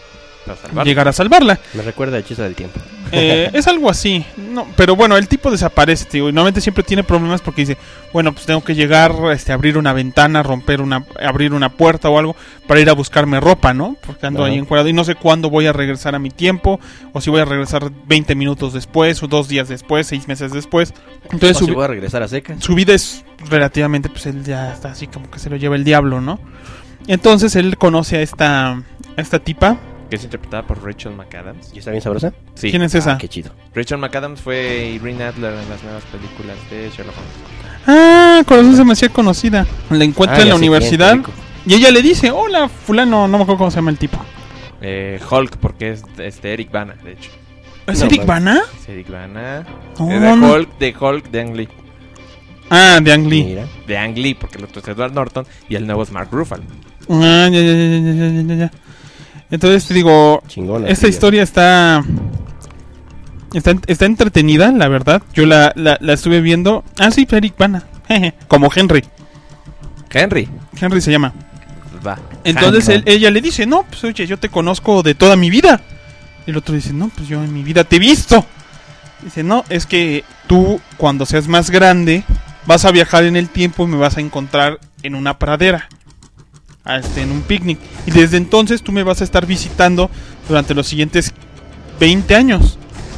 llegar a salvarla. Me recuerda a Hechizo del Tiempo. Eh, es algo así, no, pero bueno, el tipo desaparece, tío, y normalmente siempre tiene problemas porque dice, bueno, pues tengo que llegar, este, abrir una ventana, romper una, abrir una puerta o algo para ir a buscarme ropa, ¿no? Porque ando Ajá. ahí encuadrado y no sé cuándo voy a regresar a mi tiempo, o si voy a regresar veinte minutos después, o dos días después, seis meses después. Entonces o su, si voy a regresar a secas. su vida es relativamente, pues él ya está así como que se lo lleva el diablo, ¿no? Entonces él conoce a esta, a esta tipa. Que es interpretada por Rachel McAdams. ¿Y está bien sabrosa? Sí. ¿Quién es esa? Ah, qué chido. Rachel McAdams fue Irene Adler en las nuevas películas de Sherlock Holmes. Ah, corazón se me hacía conocida. La encuentra Ah, en ya la sé quién, universidad rico. y ella le dice, hola fulano, no me acuerdo cómo se llama el tipo. Eh, Hulk, porque es este Eric Bana, de hecho. ¿Es No, Eric man. Bana? Es Eric Bana. No, Eh, de no. Hulk, de Hulk, de Ang Lee. Ah, de Ang Lee. Mira. De Ang Lee, porque el otro es Edward Norton y el nuevo es Mark Ruffalo. Ah, ya, ya, ya, ya, ya, ya, ya. Entonces te digo, Chingona. esta tía. historia está, está está entretenida, la verdad. Yo la, la, la estuve viendo. Ah, sí, Eric Bana. Jeje, como Henry. Henry. Henry se llama. Va. Entonces Hank, él- ella le dice, no, pues oye, yo te conozco de toda mi vida. Y el otro dice, no, pues yo en mi vida te he visto. Dice, no, es que tú cuando seas más grande vas a viajar en el tiempo y me vas a encontrar en una pradera. a este, en un picnic. Y desde entonces tú me vas a estar visitando durante los siguientes veinte años.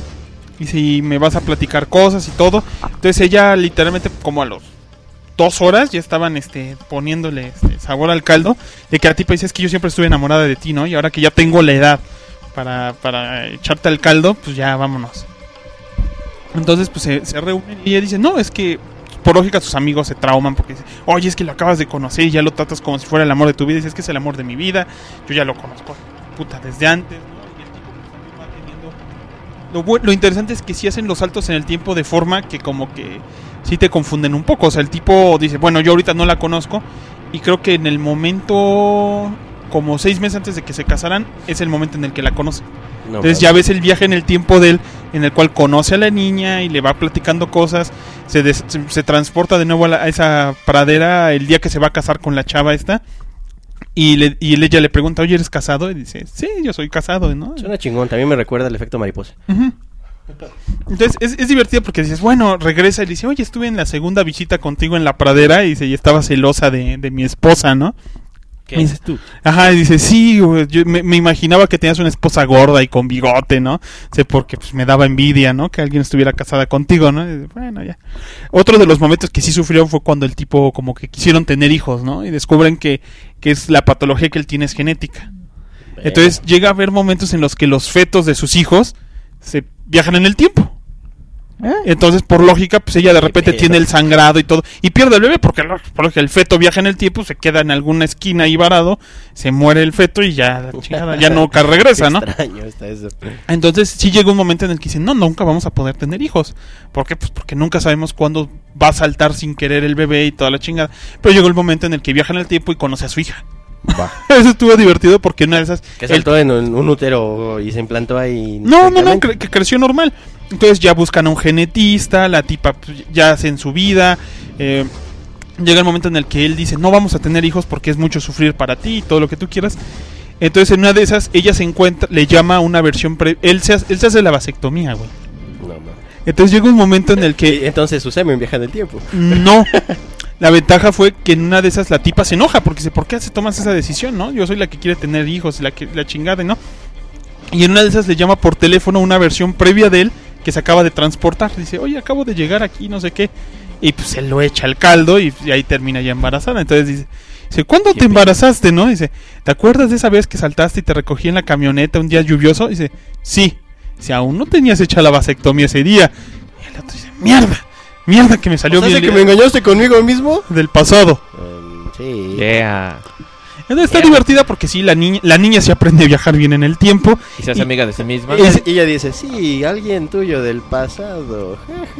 Y si me vas a platicar cosas y todo. Entonces ella literalmente como a los dos horas ya estaban este poniéndole este, sabor al caldo. De que la tipa dice, es que yo siempre estuve enamorada de ti, ¿no? Y ahora que ya tengo la edad para, para echarte al caldo, pues ya vámonos. Entonces pues se, se reúnen y ella dice, no, es que por lógica sus amigos se trauman porque dicen, oye, es que lo acabas de conocer y ya lo tratas como si fuera el amor de tu vida. Y dices, es que es el amor de mi vida, yo ya lo conozco, puta, desde antes, ¿no? Y el tipo pues, también va teniendo... Lo, bu- lo interesante es que sí hacen los saltos en el tiempo de forma que como que sí te confunden un poco. O sea, el tipo dice, bueno, yo ahorita no la conozco y creo que en el momento, como seis meses antes de que se casaran, es el momento en el que la conoce. No, Entonces ya ves el viaje en el tiempo de él, en el cual conoce a la niña y le va platicando cosas, se, des- se, se transporta de nuevo a, la- a esa pradera el día que se va a casar con la chava esta, y, le, y él- ella le pregunta, oye, ¿eres casado? Y dice, sí, yo soy casado, ¿no? Suena chingón, también me recuerda el efecto mariposa. Ujú. Entonces es, es divertido porque dices, bueno, regresa y dice, oye, estuve en la segunda visita contigo en la pradera y dice, y estaba celosa de, de mi esposa, ¿no? ¿Qué Y dices dice, tú? Ajá, y dice, sí, güey, yo me, me imaginaba que tenías una esposa gorda y con bigote, ¿no? Sé porque pues, me daba envidia, ¿no? Que alguien estuviera casada contigo, ¿no? Y dice, bueno, ya. Otro de los momentos que sí sufrió fue cuando el tipo como que quisieron tener hijos, ¿no? Y descubren que, que es la patología que él tiene es genética. Entonces llega a haber momentos en los que los fetos de sus hijos se viajan en el tiempo. Entonces, por lógica, pues ella de repente pedo. tiene el sangrado y todo. Y pierde el bebé porque lo- por lógica, el feto viaja en el tiempo, se queda en alguna esquina ahí varado, se muere el feto y ya, la chingada, ya nunca regresa, ¿no? Extraño está eso. Entonces sí llega un momento en el que dicen, no, nunca vamos a poder tener hijos. ¿Por qué? Pues porque nunca sabemos cuándo va a saltar sin querer el bebé y toda la chingada. Pero llegó el momento en el que viaja en el tiempo y conoce a su hija. Eso estuvo divertido porque una de esas... Que él- saltó en un, un útero y se implantó ahí. No, no, no, cre- que creció normal. Entonces ya buscan a un genetista, la tipa pues, ya hacen su vida. eh, llega el momento en el que él dice, no vamos a tener hijos porque es mucho sufrir para ti y todo lo que tú quieras. Entonces en una de esas ella se encuentra, le llama una versión... Pre él, se hace, él se hace la vasectomía, güey. No, no. Entonces llega un momento en el Y que... entonces su semen viaja en el tiempo. No. La ventaja fue que en una de esas la tipa se enoja porque dice, ¿por qué se tomas esa decisión, no? Yo soy la que quiere tener hijos, la que la chingada, ¿no? Y en una de esas le llama por teléfono una versión previa de él que se acaba de transportar. Dice, oye, acabo de llegar aquí, no sé qué. Y pues se lo echa al caldo y, y ahí termina ya embarazada. Entonces dice, dice ¿cuándo te embarazaste, no? Dice, ¿te acuerdas de esa vez que saltaste y te recogí en la camioneta un día lluvioso? Dice, sí. Dice, aún no tenías hecha la vasectomía ese día. Y el otro dice, mierda. Mierda que me salió ¿O sea, bien. que me engañaste conmigo mismo? Del pasado. Um, sí. Yeah. Entonces está Yeah. divertida porque sí, la niña, la niña se aprende a viajar bien en el tiempo. Y se hace amiga de sí misma. Y ella, y ella dice, sí, alguien tuyo del pasado.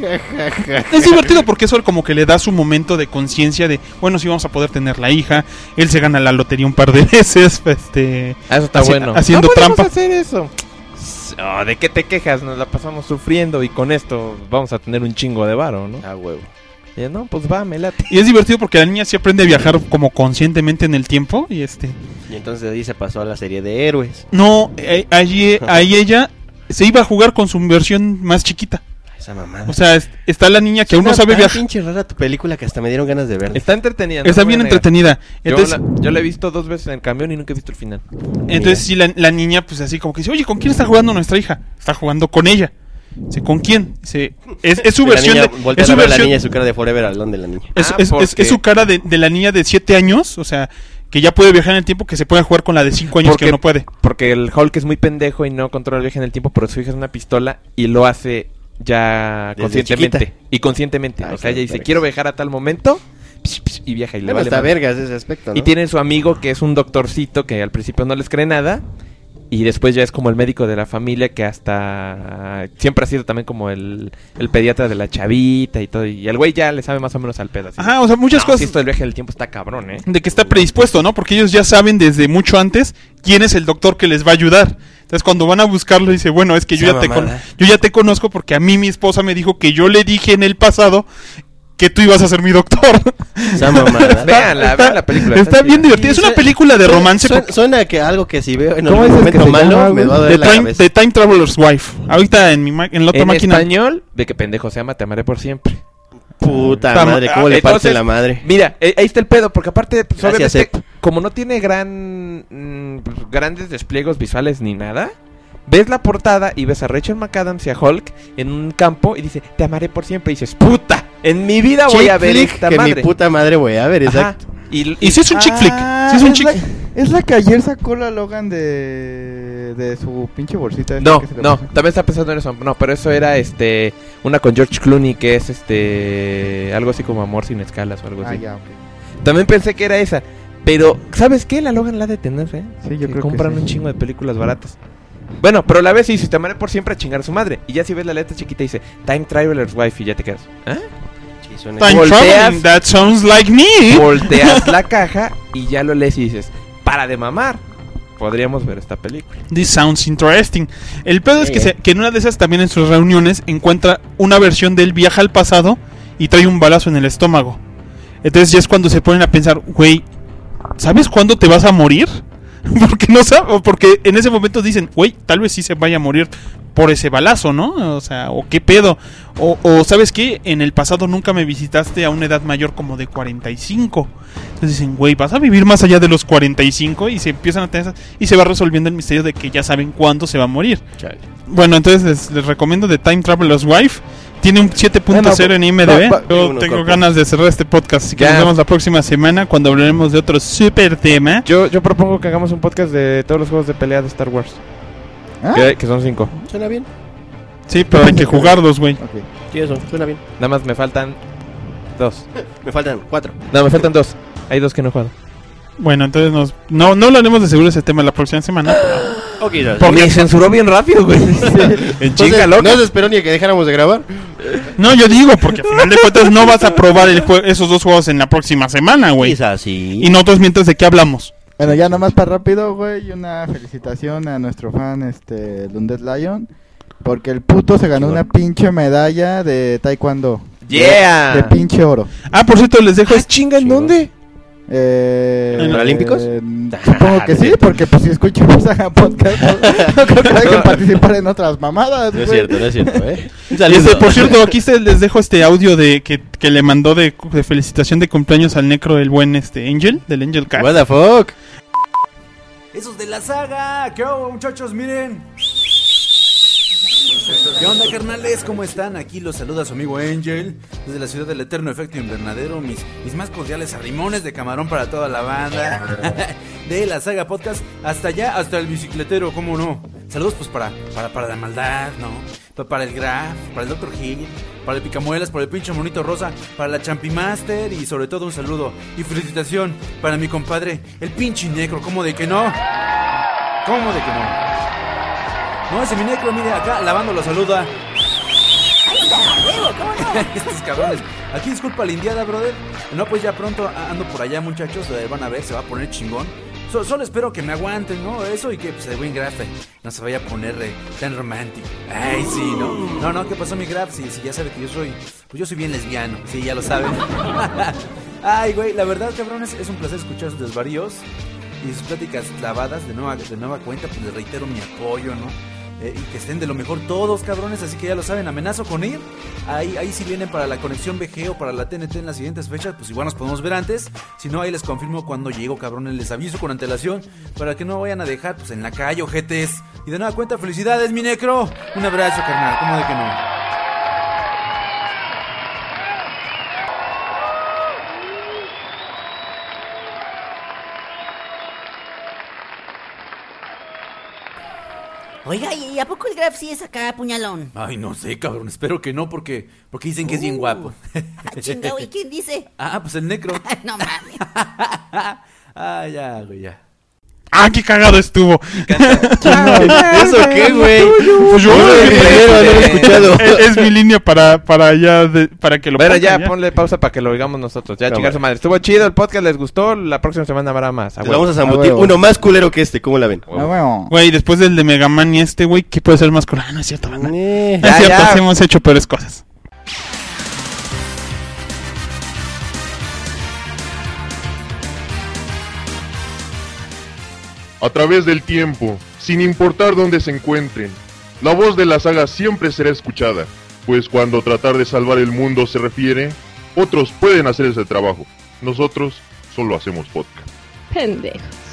Es divertido porque eso como que le da su momento de conciencia de, bueno, sí vamos a poder tener la hija. Él se gana la lotería un par de veces, este, Ah, eso está haci- bueno. haciendo no podemos trampa. hacer eso. Oh, ¿de qué te quejas? Nos la pasamos sufriendo y con esto vamos a tener un chingo de varo, ¿no? Ah, huevo. Y ella, no, pues va, me late. Y es divertido porque la niña sí aprende a viajar como conscientemente en el tiempo y este... Y entonces ahí se pasó a la serie de héroes. No, eh, allí, ahí ella se iba a jugar con su versión más chiquita. Esa mamada. O sea, es, está la niña que aún no sabe viajar. Es pinche rara tu película que hasta me dieron ganas de verla. Está entretenida. No está bien entretenida. Entonces, yo, la, yo la he visto dos veces en el camión y nunca he visto el final. Entonces sí, la, la niña pues así como que dice, oye, ¿con quién está jugando nuestra hija? Está jugando con ella. Dice, ¿con quién? Dice, es, es su versión niña, de... Es su versión, la niña, su cara de Forever Alone de la niña. Es, ah, es, es, es su cara de, de la niña de siete años, o sea, que ya puede viajar en el tiempo, que se puede jugar con la de cinco años porque, que no puede. Porque el Hulk es muy pendejo y no controla el viaje en el tiempo, pero su hija es una pistola y lo hace ya desde conscientemente. Chiquita. Y conscientemente. Ay, o sea, ella dice, vergas. quiero viajar a tal momento... Psh, psh, y viaja y le bueno, vale está más. vergas ese aspecto, ¿no? Y tiene su amigo que es un doctorcito que al principio no les cree nada y después ya es como el médico de la familia que hasta siempre ha sido también como el, el pediatra de la chavita y todo, y el güey ya le sabe más o menos al pedo. Así Ajá, de, o sea, muchas no, cosas. Si esto del viaje del tiempo está cabrón, ¿eh? De que está predispuesto, ¿no? Porque ellos ya saben desde mucho antes quién es el doctor que les va a ayudar. Entonces cuando van a buscarlo dice, bueno, es que yo ya, te con- yo ya te conozco porque a mí mi esposa me dijo que yo le dije en el pasado que tú ibas a ser mi doctor. Veanla, vean la película. Está, está bien divertida. Es una película de romance. Suena, suena que algo que si veo en ¿Cómo algún es que momento se malo llama, me va a The doler la Time, cabeza. The Time Traveler's Wife. Ahorita en mi ma- en la otra En máquina. español, ve que pendejo se llama Te amaré por siempre. Puta Tam- madre, cómo Ah, le parte entonces, la madre. Mira, eh, ahí está el pedo, porque aparte, pues, Gracias, obviamente, Ep. como no tiene gran mm, pues, grandes despliegos visuales ni nada, ves la portada y ves a Rachel McAdams y a Hulk en un campo y dice, te amaré por siempre. Y dices, puta, en mi vida voy Chick a ver flick esta que madre. mi puta madre voy a ver, Ajá. exacto. Y, Y si es un chick flick. Ah, Sí es un es, chick. la, es la que ayer sacó la Logan de, de su pinche bolsita. esta No, que se le no, puso. también estaba pensando en eso. No, pero eso era este una con George Clooney que es este algo así como Amor sin escalas o algo Ah, así. ya, ok. También pensé que era esa. Pero, ¿sabes qué? La Logan la ha de tener, ¿eh? Sí, yo que creo que compran sí. un chingo de películas baratas. Bueno, pero la ves y dices, te amaré por siempre a chingar a su madre. Y ya si ves la letra chiquita dice, Time Traveler's Wife y ya te quedas. ¿Ah? Sí, suena- Time volteas- traveling, that sounds like me. Volteas la caja y ya lo lees y dices, para de mamar. Podríamos ver esta película. This sounds interesting. El pedo es Sí, que, eh. se- que en una de esas también en sus reuniones encuentra una versión de él viaja al pasado y trae un balazo en el estómago. Entonces ya es cuando se ponen a pensar, güey, ¿sabes cuándo te vas a morir? Porque no sabe, porque en ese momento dicen, güey, tal vez sí se vaya a morir por ese balazo, ¿no? O sea, o qué pedo. O, o ¿sabes qué? En el pasado nunca me visitaste a una edad mayor como de cuarenta y cinco. Entonces dicen, güey, ¿vas a vivir más allá de los cuarenta y cinco? Y se empiezan a tener esas- y se va resolviendo el misterio de que ya saben cuándo se va a morir. Chale. Bueno, entonces les, les recomiendo The Time Traveler's Wife. Tiene un siete punto cero Bueno, en I M D B. va- va- Yo uno, tengo corpo. ganas de cerrar este podcast, así que Ya. nos vemos la próxima semana cuando hablaremos de otro super tema. Yo, yo propongo que hagamos un podcast de todos los juegos de pelea de Star Wars. ¿Ah? Que, que son cinco. Suena bien. Sí, pero hay que jugarlos, güey. Ok. Sí, eso, suena bien. Nada más me faltan dos. Me faltan cuatro. No, me faltan dos. Hay dos que no he jugado. Bueno, entonces nos, no, no hablaremos de seguro ese tema la próxima semana. Ok, Me censuró bien rápido, güey. En chinga loca. No se esperó ni a que dejáramos de grabar. No, yo digo, porque al final de cuentas no vas a probar el jue- esos dos juegos en la próxima semana, güey. Quizás sí. Y nosotros mientras de qué hablamos. Bueno, ya nomás para rápido, güey, una felicitación a nuestro fan, este, Lundet Lion, porque el puto se ganó una pinche medalla de taekwondo. Yeah. De, de pinche oro. Ah, por cierto, les dejo... Ah, chinga, ¿en dónde? Eh, ¿En los Olímpicos? eh, supongo que sí, porque pues si escuchamos a podcast, no, no creo que hay que participar en otras mamadas, No es güey. cierto, no es cierto, ¿eh? Un Y saludo. este, por cierto, aquí se- les dejo este audio de que, que le mandó de, de felicitación de cumpleaños al necro el buen este Angel, del Angel Cast. What the fuck? Esos de la saga, ¿qué hago, muchachos? Miren. ¿Qué onda, carnales? ¿Cómo están? Aquí los saluda su amigo Angel, desde la ciudad del eterno efecto invernadero. Mis, mis más cordiales arrimones de camarón para toda la banda de la saga podcast, hasta allá, hasta el bicicletero, ¿cómo no? Saludos pues para, para, para la maldad, ¿no? Pa- Para el Graf, para el doctor Hill, para el Picamuelas, para el pinche monito rosa, para la Champimaster y sobre todo un saludo y felicitación para mi compadre, el pinche necro, ¿cómo de que no? ¿Cómo de que no? No, ese mi necro, mire, acá lavando lo saluda. Ahí está, huevo, ¿cómo no? Estos cabrones. Aquí disculpa la indiada, brother. No, pues ya pronto ando por allá, muchachos. eh, Van a ver, se va a poner chingón. So, solo espero que me aguanten, ¿no? Eso y que pues, el buen Graf no se vaya a poner eh, tan romántico. Ay, sí, ¿no? No, no, ¿qué pasó mi Graf? Si, si ya sabe que yo soy, pues yo soy bien lesbiano, sí, ya lo saben. Ay, güey, la verdad, cabrones, es un placer escuchar sus desvaríos y sus pláticas clavadas de nueva, de nueva cuenta, pues les reitero mi apoyo, ¿no? Eh, y que estén de lo mejor todos, cabrones, así que ya lo saben, amenazo con ir. Ahí, ahí si vienen para la conexión V G o para la T N T en las siguientes fechas, pues igual nos podemos ver antes. Si no, ahí les confirmo cuando llego, cabrones, les aviso con antelación para que no vayan a dejar pues en la calle, ojetes. Y de nueva cuenta, felicidades, mi necro. Un abrazo, carnal, ¿cómo de que no? Oiga, ¿y a poco el Graf sí es acá, puñalón? Ay, no sé, cabrón, espero que no, porque porque dicen que es bien guapo. Ah, chingado, ¿y quién dice? Ah, pues el necro. No mames. Ah, ya, güey, ya. ¡Ah, qué cagado estuvo! ¿Eso qué, güey? Pues yo no, es, primero, no lo he escuchado. Es, es mi línea para, para ya de, para que lo Bueno, pongan, ya, ponle pausa para que lo oigamos nosotros. Ya, No, chingar su madre. Estuvo chido el podcast, les gustó. La próxima semana habrá más. Les vamos a zambutir uno más culero que este, ¿cómo la ven? Güey, después del de Mega Man y este, güey, ¿qué puede ser más culero? Ah, no es cierto, banda. Eh, No es ya, cierto, ya. sí hemos hecho peores cosas. A través del tiempo, sin importar dónde se encuentren, la voz de la saga siempre será escuchada, pues cuando tratar de salvar el mundo se refiere, otros pueden hacer ese trabajo. Nosotros solo hacemos podcast. Pendejo.